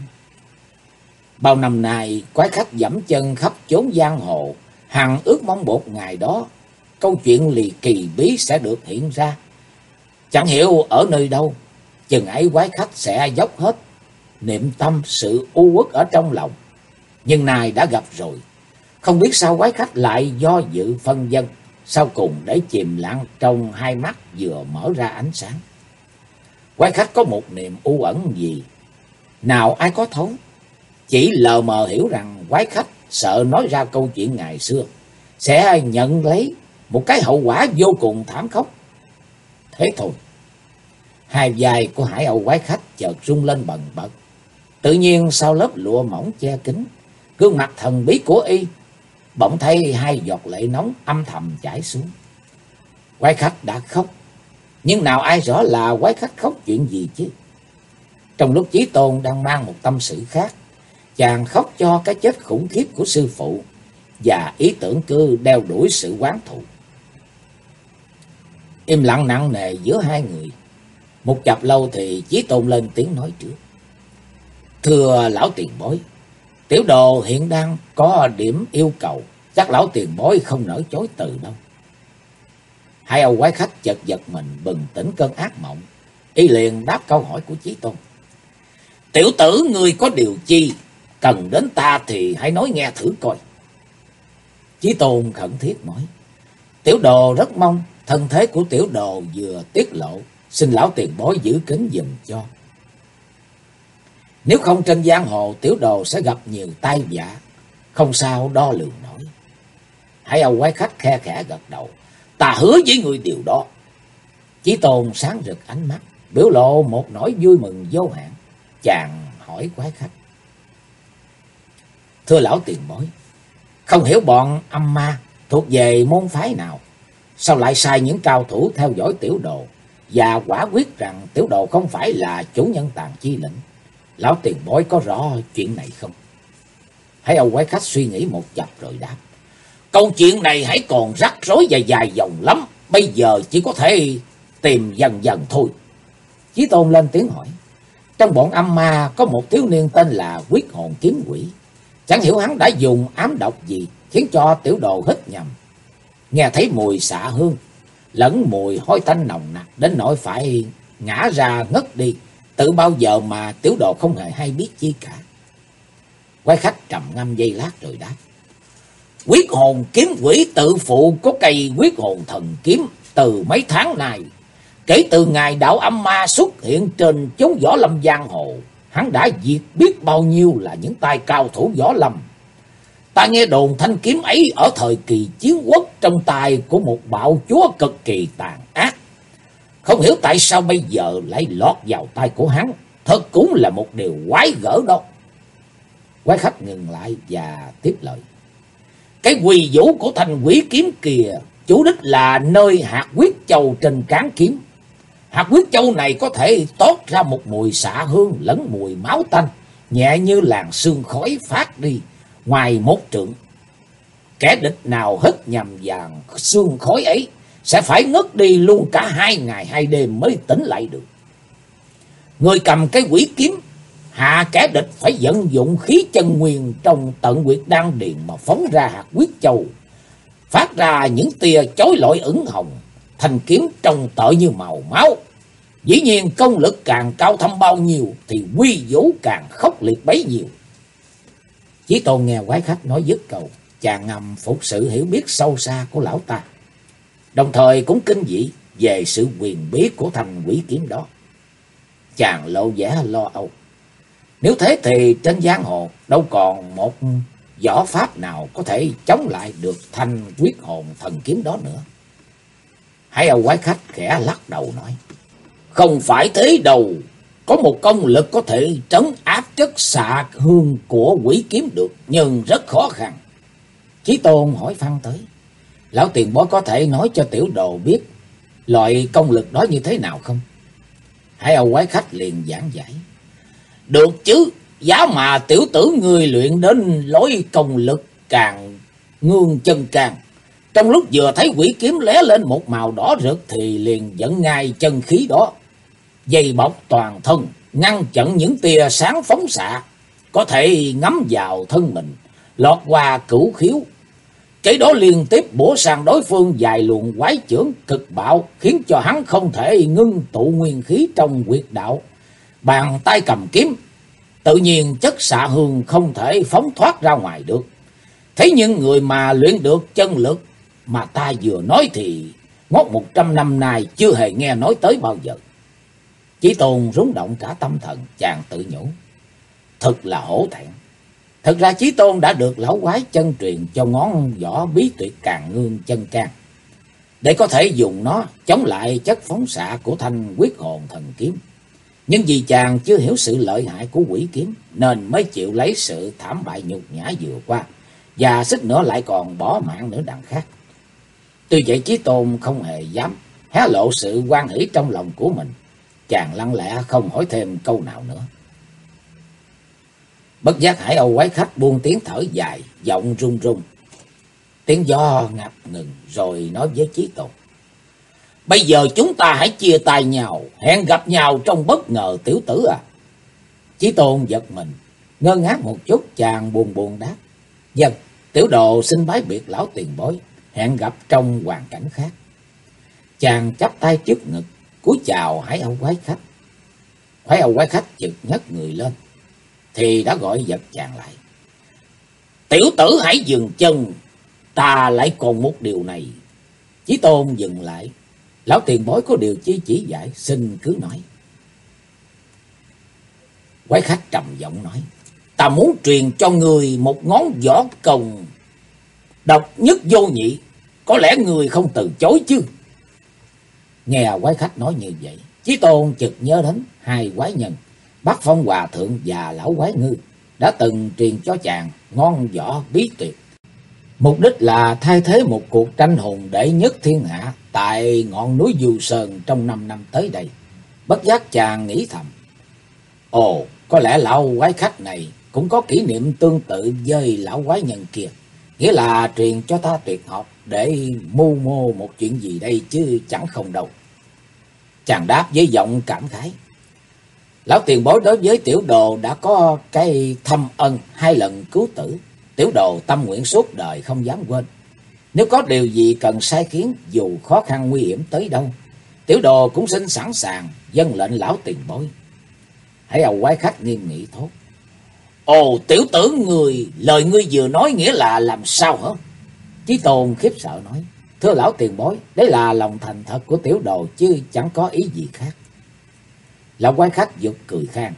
Bao năm nay quái khách dẫm chân khắp chốn giang hồ, hằng ước mong một ngày đó câu chuyện lì kỳ bí sẽ được hiện ra. Chẳng hiểu ở nơi đâu, chừng ấy quái khách sẽ dốc hết niệm tâm sự u uất ở trong lòng. Nhưng nay đã gặp rồi, không biết sao quái khách lại do dự phân vân, sau cùng để chìm lặng trong hai mắt vừa mở ra ánh sáng. Quái khách có một niềm u ẩn gì, nào ai có thấu. Chỉ lờ mờ hiểu rằng quái khách sợ nói ra câu chuyện ngày xưa sẽ nhận lấy một cái hậu quả vô cùng thảm khốc. Thế thôi. Hai vai của Hải Âu quái khách chợt rung lên bần bật. Tự nhiên sau lớp lụa mỏng che kín, gương mặt thần bí của y bỗng thấy hai giọt lệ nóng âm thầm chảy xuống. Quái khách đã khóc, nhưng nào ai rõ là quái khách khóc chuyện gì chứ. Trong lúc Chí Tôn đang mang một tâm sự khác, chàng khóc cho cái chết khủng khiếp của sư phụ và ý tưởng cứ đeo đuổi sự oán thù. Im lặng nặng nề giữa hai người. Một chập lâu thì Chí Tôn lên tiếng nói trước. Thưa lão tiền bối, tiểu đồ hiện đang có điểm yêu cầu, chắc lão tiền bối không nỡ chối từ đâu. Hai ông quái khách chợt giật mình bừng tỉnh cơn ác mộng, y liền đáp câu hỏi của Chí Tôn. Tiểu tử ngươi có điều chi cần đến ta thì hãy nói nghe thử coi. Chí Tôn khẩn thiết nói. Tiểu đồ rất mong thân thế của tiểu đồ vừa tiết lộ, xin lão tiền bối giữ kín giùm cho. Nếu không trên giang hồ tiểu đồ sẽ gặp nhiều tai vạ, không sao đo lường nổi. Hai ông quái khách khe khẽ gật đầu. Ta hứa với người điều đó. Chí Tôn sáng rực ánh mắt, biểu lộ một nỗi vui mừng vô hạn. Chàng hỏi quái khách. Thưa lão tiền bối, không hiểu bọn âm ma thuộc về môn phái nào, sao lại sai những cao thủ theo dõi tiểu đồ và quả quyết rằng tiểu đồ không phải là chủ nhân Tàn Chi Lĩnh? Lão tiền bối có rõ chuyện này không? Hai ông quái khách suy nghĩ một chập rồi đáp. Câu chuyện này hãy còn rắc rối và dài dòng lắm, bây giờ chỉ có thể tìm dần dần thôi. Chí Tôn lên tiếng hỏi. Trong bọn âm ma có một thiếu niên tên là Quyết Hồn Kiếm Quỷ. Chẳng hiểu hắn đã dùng ám độc gì khiến cho tiểu đồ hít nhầm, nghe thấy mùi xạ hương lẫn mùi hôi tanh nồng nặc đến nỗi phải ngã ra ngất đi. Từ bao giờ mà tiểu đồ không hề hay biết chi cả. Quái khách trầm ngâm giây lát rồi đáp. Quyết Hồn Kiếm Quỷ tự phụ có cây Quyết Hồn Thần Kiếm từ mấy tháng nay. Kể từ ngày đạo âm ma xuất hiện trên chốn võ lâm giang hồ, hắn đã diệt biết bao nhiêu là những tay cao thủ võ lâm. Ta nghe đồn thanh kiếm ấy ở thời kỳ chiến quốc trong tay của một bạo chúa cực kỳ tàn ác. Không hiểu tại sao bây giờ lại lọt vào tay của hắn, thật cũng là một điều quái gở đó. Quái khách ngừng lại và tiếp lời. Cái quy vũ của thanh quỷ kiếm kìa, chủ đích là nơi hạt huyết châu trên cán kiếm. Hạt huyết châu này có thể toát ra một mùi xạ hương lẫn mùi máu tanh, nhẹ như làn sương khói phát đi ngoài một trượng. Kẻ địch nào hít nhầm vào sương khói ấy sẽ phải ngất đi luôn cả 2 ngày 2 đêm mới tỉnh lại được. Người cầm cái quỷ kiếm hạ kẻ địch phải vận dụng khí chân nguyên trong tận huyệt đan điền mà phóng ra hạt huyết châu, phát ra những tia chói lọi ửng hồng. Thanh kiếm trông tợ như màu máu. Dĩ nhiên công lực càng cao thâm bao nhiêu thì quy vũ càng khốc liệt bấy nhiêu. Chí Tôn nghe quái khách nói dứt câu, chàng ngầm phục sự hiểu biết sâu xa của lão ta, đồng thời cũng kinh dị về sự quyền bí của thanh quỷ kiếm đó. Chàng lộ vẻ lo âu. Nếu thế thì trên giang hồ đâu còn một võ pháp nào có thể chống lại được thanh Quyết Hồn Thần Kiếm đó nữa. Hai ông quái khách khẽ lắc đầu nói. Không phải thế đâu. Có một công lực có thể trấn áp chất xạ hương của quỷ kiếm được, nhưng rất khó khăn. Chí Tôn hỏi phăng tới. Lão tiền bối có thể nói cho tiểu đồ biết loại công lực đó như thế nào không? Hai ông quái khách liền giảng giải. Được chứ, giá mà tiểu tử người luyện đến lối công lực càng ngương chân càng. Trong lúc vừa thấy quỷ kiếm lóe lên một màu đỏ rực thì liền dẫn ngay chân khí đó, dày bọc toàn thân, ngăn chặn những tia sáng phóng xạ, có thể ngắm vào thân mình, lọt qua cửu khiếu. Cái đó liên tiếp bổ sang đối phương vài luồng quái chưởng cực bạo, khiến cho hắn không thể ngưng tụ nguyên khí trong huyệt đạo. Bàn tay cầm kiếm, tự nhiên chất xạ hương không thể phóng thoát ra ngoài được. Thế nhưng người mà luyện được chân lực mà ta vừa nói thì ngót 100 năm nay chưa hề nghe nói tới bao giờ. Chí Tôn rúng động cả tâm thần, chàng tự nhủ. Thật là hổ thẹn. Thật ra Chí Tôn đã được lão quái chân truyền cho ngón võ bí tuyệt Càn Ngương Chân Can, để có thể dùng nó chống lại chất phóng xạ của thanh Quyết Hồn Thần Kiếm. Nhưng vì chàng chưa hiểu sự lợi hại của quỷ kiếm nên mới chịu lấy sự thảm bại nhục nhã vừa qua và suýt nữa lại còn bỏ mạng nữa đằng khác. Tuy vậy Chí Tôn không hề dám hé lộ sự hoan hỷ trong lòng của mình. Chàng lặng lẽ không hỏi thêm câu nào nữa. Bất giác Hải Âu quái khách buông tiếng thở dài, giọng run run. Tiếng gió ngập ngừng rồi nói với Chí Tôn: Bây giờ chúng ta hãy chia tay nhau, hẹn gặp nhau trong bất ngờ tiểu tử à. Chí Tôn giật mình, ngơ ngác một chút, chàng buồn buồn đáp: Vâng, tiểu đồ xin bái biệt lão tiền bối, hẹn gặp trong hoàn cảnh khác. Chàng chắp tay trước ngực, cúi chào Hải Âu quái khách. Hải Âu quái khách chực nhấc người lên, thì đã gọi giật chàng lại: Tiểu tử hãy dừng chân, ta lại còn một điều này. Chí Tôn dừng lại: Lão tiền bối có điều chi chỉ dạy, xin cứ nói. Quái khách trầm giọng nói: Ta muốn truyền cho người một ngón võ công độc nhất vô nhị, có lẽ người không từ chối chứ? Nghe quái khách nói như vậy, Chí Tôn chợt nhớ đến hai quái nhân Bắc Phong Hòa Thượng và lão quái ngư đã từng truyền cho chàng ngon võ bí tuyệt, mục đích là thay thế một cuộc tranh hùng đệ nhất thiên hạ tại ngọn núi Du Sơn trong 5 năm tới đây. Bất giác chàng nghĩ thầm: Ồ, có lẽ lão quái khách này cũng có kỷ niệm tương tự với lão quái nhân kia, nghĩa là truyền cho ta tuyệt học để mưu mô một chuyện gì đây chứ chẳng không đâu. Chàng đáp với giọng cảm khái: Lão tiền bối đối với tiểu đồ đã có cái thâm ân 2 lần cứu tử, tiểu đồ tâm nguyện suốt đời không dám quên. Nếu có điều gì cần sai khiến, dù khó khăn nguy hiểm tới đâu, tiểu đồ cũng xin sẵn sàng vâng lệnh lão tiền bối. Hãy Âu quái khách nghiêm nghị thốt: Ồ, tiểu tử người, lời ngươi vừa nói nghĩa là làm sao hả? Chí Tôn khiếp sợ nói: Thưa lão tiền bối, đấy là lòng thành thật của tiểu đồ chứ chẳng có ý gì khác. Lão quái khách giật cười khan: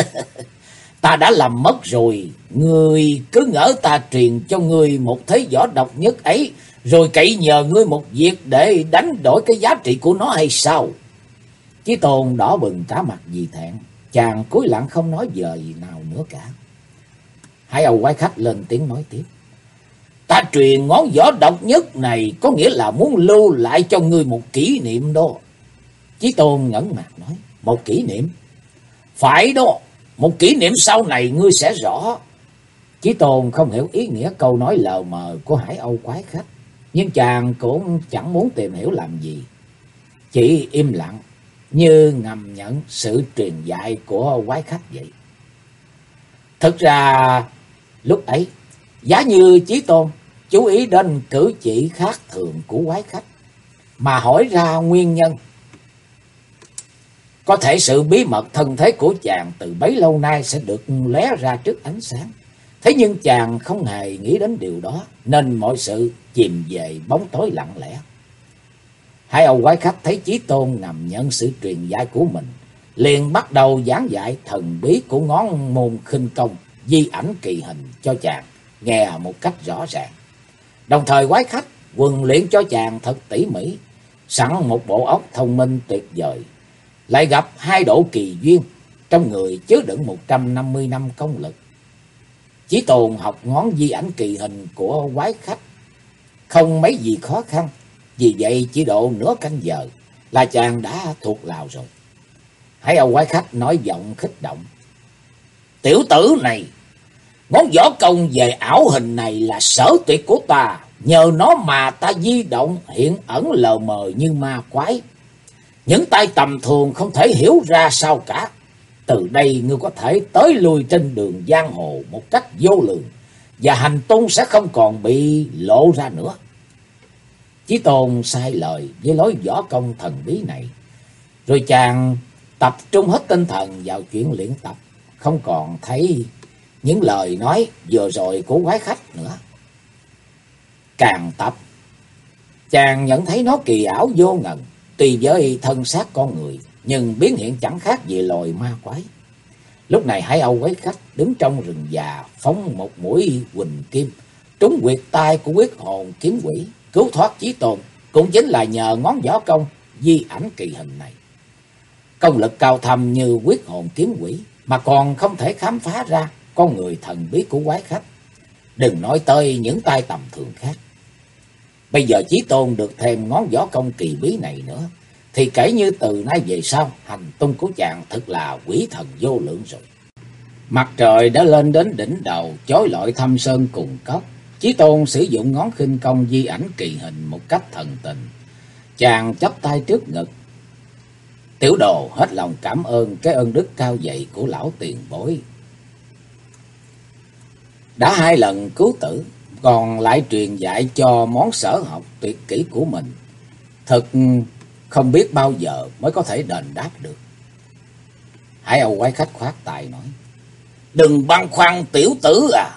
Ta đã làm mất rồi, ngươi cứ ngỡ ta truyền cho ngươi một thế võ độc nhất ấy, rồi cậy nhờ ngươi một việc để đánh đổi cái giá trị của nó hay sao? Chí Tôn đỏ bừng cả mặt vì thẹn, chàng cúi lặng không nói gì nào nữa cả. Hải Âu quái khách lên tiếng nói tiếp: Ta truyền ngón võ độc nhất này có nghĩa là muốn lưu lại cho ngươi một kỷ niệm đó. Chí Tôn ngẩn mặt nói: Một kỷ niệm? Phải đó, một kỷ niệm sau này ngươi sẽ rõ. Chí Tôn không hiểu ý nghĩa câu nói lờ mờ của Hải Âu quái khách, nhưng chàng cũng chẳng muốn tìm hiểu làm gì, chỉ im lặng như ngầm nhận sự truyền dạy của quái khách vậy. Thực ra lúc ấy, giá như Chí Tôn chú ý đến cử chỉ khác thường của quái khách mà hỏi ra nguyên nhân, có thể sự bí mật thân thế của chàng từ bấy lâu nay sẽ được lóe ra trước ánh sáng. Thế nhưng chàng không hề nghĩ đến điều đó, nên mọi sự chìm về bóng tối lặng lẽ. Hai ông quái khách thấy Chí Tôn ngầm nhận sự truyền dạy của mình, liền bắt đầu giảng dạy thần bí của ngón môn khinh công di ảnh kỳ hình cho chàng nghe một cách rõ ràng. Đồng thời quái khách huấn luyện cho chàng thật tỉ mỉ, sẵn một bộ óc thông minh tuyệt vời, lại gặp 2 độ kỳ duyên, trong người chứa đựng 150 năm công lực. Chí Tôn học ngón di ảnh kỳ hình của quái khách không mấy gì khó khăn, vì vậy chỉ độ nửa canh giờ là chàng đã thuộc lào rồi. Hãy Âu quái khách nói giọng khích động: Tiểu tử này, ngón võ công về ảo hình này là sở tuyệt của ta, nhờ nó mà ta di động hiện ẩn lờ mờ như ma quái. Những tay tầm thường không thể hiểu ra sao cả. Từ đây ngươi có thể tới lui trên đường giang hồ một cách vô lường, và hành tung sẽ không còn bị lộ ra nữa. Chí Tôn sai lời với lối võ công thần bí này, rồi chàng tập trung hết tinh thần vào chuyện luyện tập, không còn thấy những lời nói vừa rồi của quái khách nữa. Càng tập, chàng nhận thấy nó kỳ ảo vô ngần, tùy với thân xác con người, nhưng biến hiện chẳng khác gì loài ma quái. Lúc này Hải Âu quái khách đứng trong rừng già, phóng một mũi huỳnh kim trúng huyệt tai của quyết hồn kiếm quỷ, cứu thoát Chí Tôn cũng chính là nhờ ngón võ công di ảnh kỳ hình này. Công lực cao thâm như quyết hồn kiếm quỷ mà còn không thể khám phá ra con người thần bí của quái khách. đừng nói tới những tay tầm thường khác. Bây giờ Chí Tôn được thêm ngón võ công kỳ bí này nữa, thì kể như từ nay về sau, hành tung của chàng thật là quỷ thần vô lượng rồi. Mặt trời đã lên đến đỉnh đầu, chói lọi thâm sơn cùng cốc. Chí Tôn sử dụng ngón khinh công di ảnh kỳ hình một cách thần tình. Chàng chắp tay trước ngực. Tiểu đồ hết lòng cảm ơn cái ơn đức cao dày của lão tiền bối. Đã 2 lần cứu tử, còn lại truyền dạy cho món sở học tuyệt kỹ của mình. Thật không biết bao giờ mới có thể đền đáp được. Hải Âu quái khách khoát tay nói. Đừng băn khoăn tiểu tử à.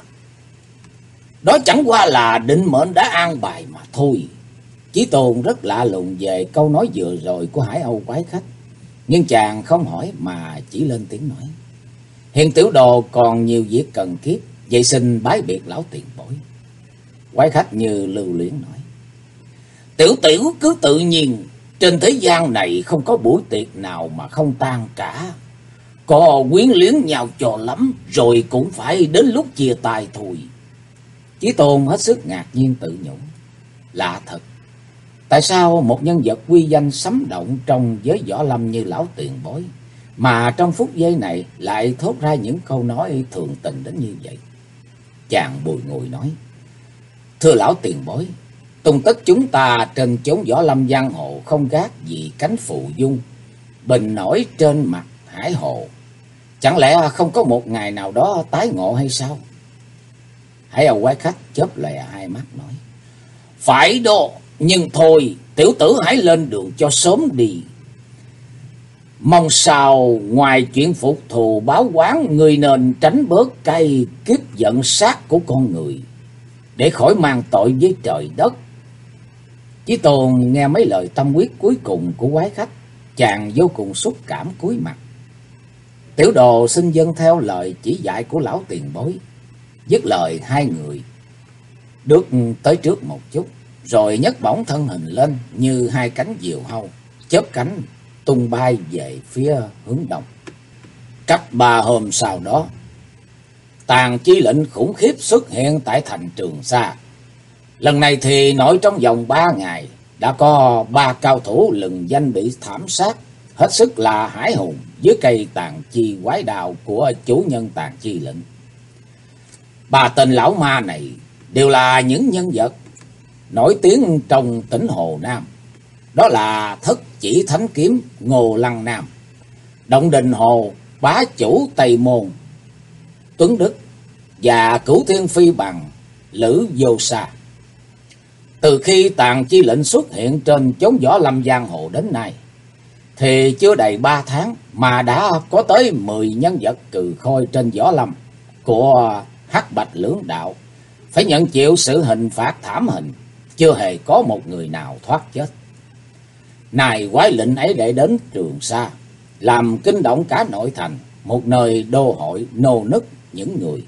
Đó chẳng qua là định mệnh đã an bài mà thôi. Chí Tôn rất lạ lùng về câu nói vừa rồi của Hải Âu quái khách. Nhưng chàng không hỏi mà chỉ lên tiếng nói. Hiện tiểu đồ còn nhiều việc cần kiếp, vậy xin bái biệt lão tiền bối. Quái khách như lưu luyến nói. Tiểu tiểu cứ tự nhiên, trên thế gian này không có buổi tiệc nào mà không tan cả. Có quyến luyến nhau cho lắm, rồi cũng phải đến lúc chia tay thôi. Chí Tôn hết sức ngạc nhiên tự nhủ. Lạ thật, tại sao một nhân vật uy danh sấm động trong giới võ lâm như lão tiền bối, mà trong phút giây này lại thốt ra những câu nói thường tình đến như vậy? Chàng bùi ngùi nói. Thưa lão tiền bối, tung tích chúng ta trên chốn võ lâm giang hồ không gác gì cánh phù dung, bình nổi trên mặt hải hồ. Chẳng lẽ không có một ngày nào đó tái ngộ hay sao? Hải Âu quái khách chớp lè hai mắt nói. Phải đó, nhưng thôi, tiểu tử hãy lên đường cho sớm đi. Mong sao ngoài chuyện phục thù báo oán, người nên tránh bớt cái kiếp giận sát của con người, để khỏi mang tội với trời đất. Chí Tôn nghe mấy lời tâm quyết cuối cùng của quái khách, chàng vô cùng xúc cảm cúi mặt. Tiểu đồ xin dâng theo lời chỉ dạy của lão tiền bối. Dứt lời, hai người bước tới trước một chút, rồi nhấc bổng thân hình lên như hai cánh diều hâu, chớp cánh tung bay về phía hướng đông. Cách 3 hôm sau đó, tàn chi lệnh khủng khiếp xuất hiện tại thành Trường Sa. Lần này thì nội trong vòng 3 ngày đã có 3 cao thủ lừng danh bị thảm sát, hết sức là hãi hùng dưới cây tàn chi quái đào của chủ nhân tàn chi lệnh. 3 tên lão ma này đều là những nhân vật nổi tiếng trong tỉnh Hồ Nam. Đó là Thất Chỉ Thánh Kiếm Ngô Lăng Nam, Động Đình Hồ bá chủ Tây Môn Tuấn Đức và Cửu Thiên Phi Bằng Lữ Vô Sa. Từ khi tàn chi lệnh xuất hiện trên chốn võ lâm giang hồ đến nay, thì chưa đầy 3 tháng mà đã có tới 10 nhân vật cừ khôi trên võ lâm của Hắc Bạch Lưỡng Đạo phải nhận chịu sự hình phạt thảm hình, chưa hề có một người nào thoát chết. Này quái lệnh ấy để đến Trường Sa, làm kinh động cả nội thành, một nơi đô hội nô nức những người.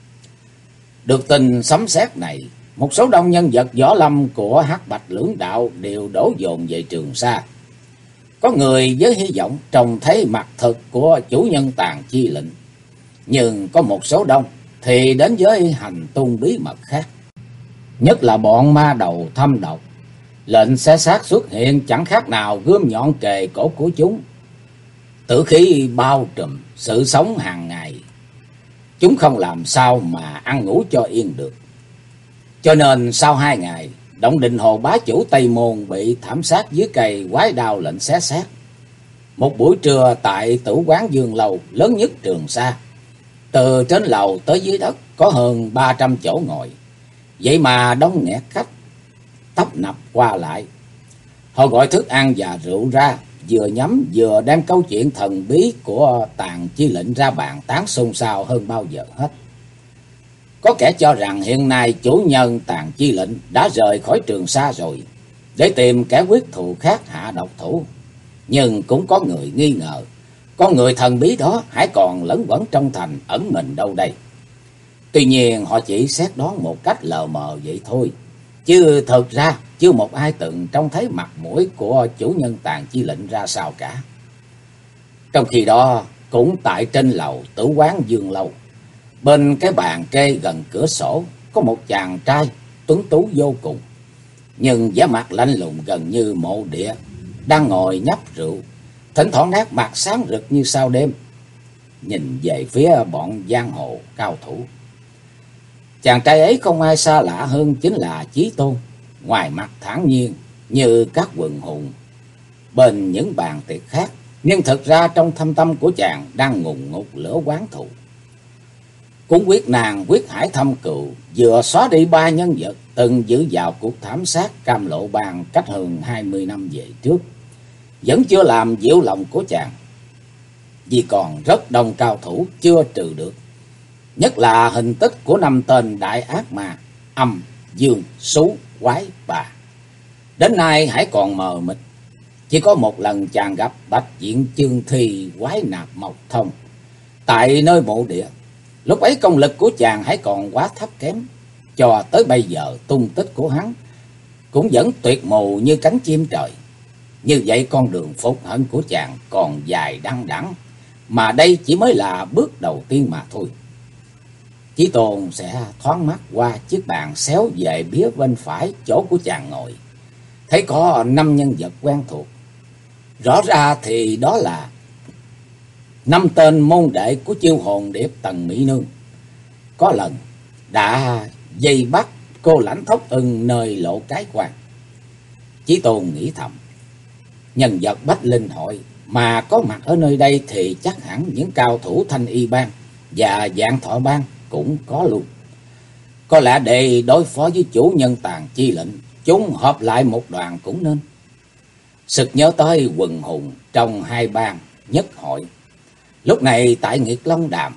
Được tin sấm sét này, một số đông nhân vật võ lâm của Hắc Bạch Lưỡng Đạo đều đổ dồn về Trường Sa. Có người với hy vọng trông thấy mặt thực của chủ nhân tàn chi lệnh, nhưng có một số đông thì đến với hành tung bí mật khác. Nhất là bọn ma đầu thâm độc, lệnh xé xác xuất hiện chẳng khác nào gươm nhọn kề cổ của chúng. Tử khí bao trùm sự sống hàng ngày, chúng không làm sao mà ăn ngủ cho yên được. Cho nên sau 2 ngày, Động Đình Hồ bá chủ Tây Môn bị thảm sát dưới cây quái đao lệnh xé xác. Một buổi trưa tại tử quán Dương Lầu lớn nhất Trường Sa, từ trên lầu tới dưới đất có hơn 300 chỗ ngồi, vậy mà đông nghẹt khách tấp nập qua lại. Họ gọi thức ăn và rượu ra, vừa nhắm vừa đem câu chuyện thần bí của tàn chi lệnh ra bàn tán xôn xao hơn bao giờ hết. Có kẻ cho rằng hiện nay chủ nhân tàn chi lệnh đã rời khỏi Trường Sa rồi, để tìm kẻ quyết thù khác hạ độc thủ. Nhưng cũng có người nghi ngờ, con người thần bí đó hãy còn lẫn quẩn trong thành ẩn mình đâu đây. Tuy nhiên họ chỉ xét đoán một cách lờ mờ vậy thôi, chứ thật ra chưa một ai từng trông thấy mặt mũi của chủ nhân tàn chi lệnh ra sao cả. Trong khi đó, cũng tại trên lầu tử quán Dương Lâu, bên cái bàn kê gần cửa sổ, có một chàng trai tuấn tú vô cùng, nhưng vẻ mặt lạnh lùng gần như mộ địa, đang ngồi nhấp rượu, thỉnh thoảng nét mặt sáng rực như sao đêm, nhìn về phía bọn giang hồ cao thủ. Chàng trai ấy không ai xa lạ hơn chính là Chí Tôn, ngoài mặt thản nhiên như các quần hùng bên những bàn tiệc khác, nhưng thực ra trong thâm tâm của chàng đang ngùn ngụt lửa oán thù. Cuốn quyết nàng quyết hải thâm cừu vừa xóa đi ba nhân vật từng giữ vào cuộc thảm sát Cam Lộ Bang cách hơn 20 năm về trước, vẫn chưa làm dịu lòng của chàng, vì còn rất đông cao thủ chưa trừ được, nhất là hình tích của năm tên đại ác ma Âm, Dương, Sú, Quái, Bà. Đến nay hãy còn mờ mịt. Chỉ có một lần chàng gặp Bạch Diện Chương Thi Quái Nạp Mộc Thông tại nơi mộ địa. Lúc ấy công lực của chàng hãy còn quá thấp kém, cho tới bây giờ tung tích của hắn cũng vẫn tuyệt mù như cánh chim trời. Như vậy con đường phục hận của chàng còn dài đăng đẵng, mà đây chỉ mới là bước đầu tiên mà thôi. Chí Tôn sẽ thoáng mắt qua chiếc bàn xéo về phía bên phải chỗ của chàng ngồi, thấy có 5 nhân vật quen thuộc. Rõ ra thì đó là 5 tên môn đệ của Chiêu Hồn Điệp Tần Mỹ Nương, có lần đã dây bắt cô Lãnh Thốc Ưng nơi lộ cái quan. Chí Tôn nghĩ thầm, nhân vật Bách Linh Hội mà có mặt ở nơi đây thì chắc hẳn những cao thủ Thanh Y Bang và Vạn Thọ Bang cũng có luôn. Có lẽ để đối phó với chủ nhân Tàn Chi Lệnh, chúng hợp lại một đoàn cũng nên. Sực nhớ tới quần hùng trong hai bang nhất hội. Lúc này tại Nghiệt Long Đàm,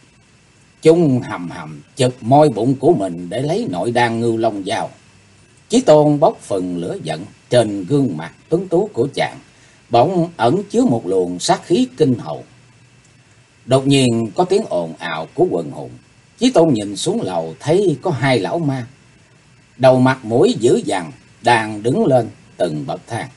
chúng hầm hầm chực môi bụng của mình để lấy nội đan Ngưu Long Dao. Chí Tôn bốc phần lửa giận, trên gương mặt tuấn tú của chàng bỗng ẩn chứa một luồng sát khí kinh hồn. Đột nhiên có tiếng ồn ào của quần hùng. Chí Tôn nhìn xuống lầu thấy có 2 lão ma, đầu mặt mũi dữ dằn, đang đứng lên từng bậc thang.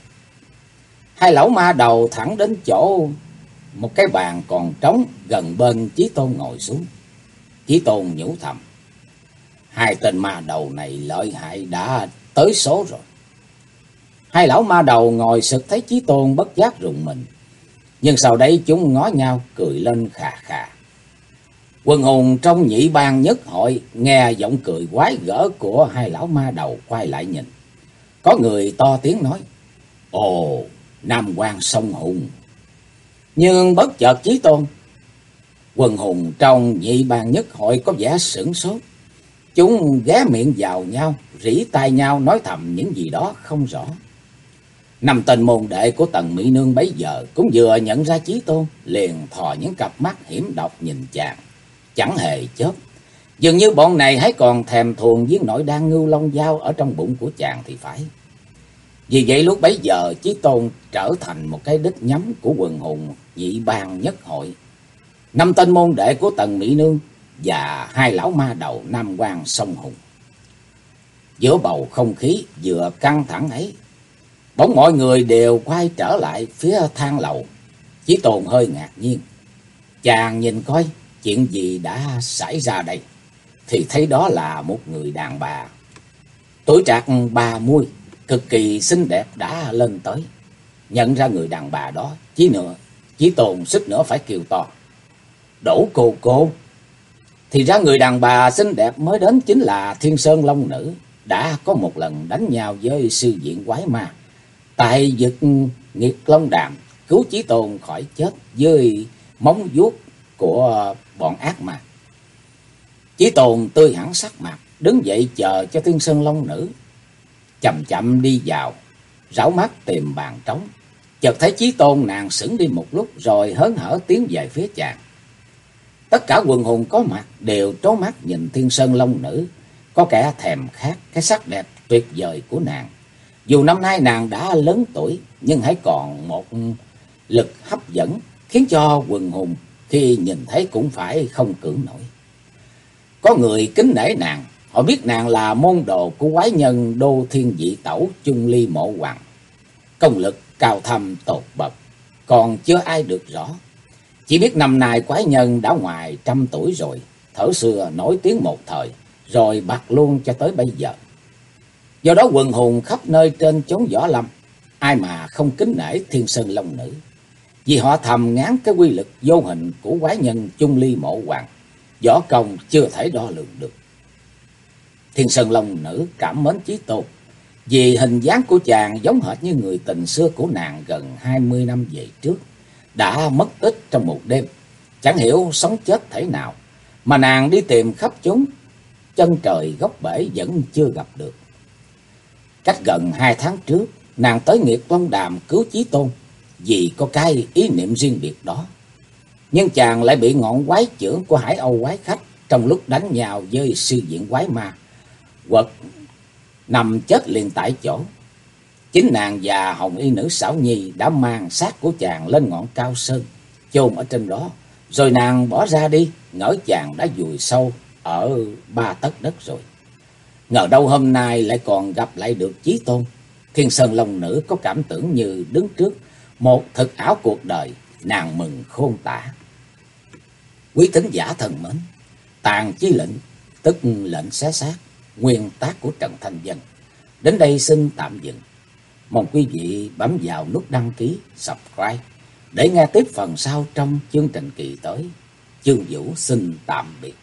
2 lão ma đầu thẳng đến chỗ một cái bàn còn trống gần bên Chí Tôn ngồi xuống. Chí Tôn nhủ thầm, 2 tên ma đầu này lợi hại đã tới số rồi. 2 lão ma đầu ngồi sực thấy Chí Tôn bất giác rùng mình, nhưng sau đấy chúng ngó nhau cười lên khà khà. Quần hùng trong nhị bang nhất hội nghe giọng cười quái gở của 2 lão ma đầu quay lại nhìn. Có người to tiếng nói, ồ, Nam Quan Sông Hùng. Nhưng bất chợt Chí Tôn, quần hùng trong nhị bang nhất hội có vẻ sửng sốt. Chúng ghé miệng vào nhau, rỉ tai nhau nói thầm những gì đó không rõ. 5 tên môn đệ của Tần Mỹ Nương bấy giờ cũng vừa nhận ra Chí Tôn, liền thò những cặp mắt hiểm độc nhìn chàng, chẳng hề chớp. Dường như bọn này hãy còn thèm thuồng viên nội đan Ngưu Long Dao ở trong bụng của chàng thì phải. Vì vậy lúc bấy giờ Chí Tôn trở thành một cái đích nhắm của quần hùng nhị bang nhất hội, 5 tên môn đệ của Tần Mỹ Nương và 2 lão ma đầu Nam Quan Sông Hùng. Giữa bầu không khí vừa căng thẳng ấy, bỗng mọi người đều quay trở lại phía thang lầu. Chí Tôn hơi ngạc nhiên. Chàng nhìn coi chuyện gì đã xảy ra đây, thì thấy đó là một người đàn bà tuổi trạc 30, cực kỳ xinh đẹp đã lên tới. Nhận ra người đàn bà đó, Chí Tôn suýt nữa phải kêu to, Đỗ cô. Thì ra người đàn bà xinh đẹp mới đến chính là Thiên Sơn Long Nữ, đã có một lần đánh nhau với sư viện quái ma tại vực Nghiệt Long Đàm, cứu Chí Tôn khỏi chết với móng vuốt của bọn ác ma. Chí Tôn tươi hẳn sắc mặt, đứng dậy chờ cho Thiên Sơn Long Nữ chậm chậm đi vào, rảo mắt tìm bàn trống. Chợt thấy Chí Tôn, nàng sững đi một lúc rồi hớn hở tiến về phía chàng. Tất cả quần hùng có mặt đều trố mắt nhìn Thiên Sơn Long Nữ, có kẻ thèm khát cái sắc đẹp tuyệt vời của nàng. Dù năm nay nàng đã lớn tuổi, nhưng hãy còn một lực hấp dẫn khiến cho quần hùng khi nhìn thấy cũng phải không cưỡng nổi. Có người kính nể nàng, họ biết nàng là môn đồ của quái nhân Đô Thiên Dị Tẩu Chung Ly Mộ Hoàng, công lực cao thâm tột bậc, còn chưa ai được rõ. Chỉ biết năm nay quái nhân đã ngoài 100 tuổi rồi, thở xưa nổi tiếng một thời, rồi bạc luôn cho tới bây giờ. Do đó quần hùng khắp nơi trên chốn võ lâm, ai mà không kính nể Thiên Sơn Long Nữ, vì họ thầm ngán cái quy lực vô hình của quái nhân Chung Ly Mộ Hoàng, võ công chưa thể đo lường được. Thiên Sơn Long Nữ cảm mến Chí Tôn, vì hình dáng của chàng giống hệt như người tình xưa của nàng gần 20 năm về trước, đã mất tích trong một đêm, chẳng hiểu sống chết thể nào, mà nàng đi tìm khắp chốn chân trời góc bể vẫn chưa gặp được. Cách gần 2 tháng trước, nàng tới Nghiệt Long Đàm cứu Chí Tôn, vì có cái ý niệm riêng biệt đó. Nhưng chàng lại bị ngọn quái chưởng của Hải Âu quái khách trong lúc đánh nhau với sư viện quái ma quật nằm chết liền tại chỗ. Chính nàng và Hồng Y nữ Xảo Nhi đã mang xác của chàng lên ngọn cao sơn, chôn ở trên đó, rồi nàng bỏ ra đi, ngỡ chàng đã vùi sâu ở 3 tấc đất rồi. Ngờ đâu hôm nay lại còn gặp lại được Chí Tôn. Thiên Sơn Long Nữ có cảm tưởng như đứng trước một thực ảo cuộc đời, nàng mừng khôn tả. Quý thính giả thân mến, Tàn Chí Lệnh, tức lệnh xé xác, nguyên tác của Trần Thanh Vân, đến đây xin tạm dừng. Mong quý vị bấm vào nút đăng ký, subscribe để nghe tiếp phần sau trong chương trình kỳ tới. Chương Vũ xin tạm biệt.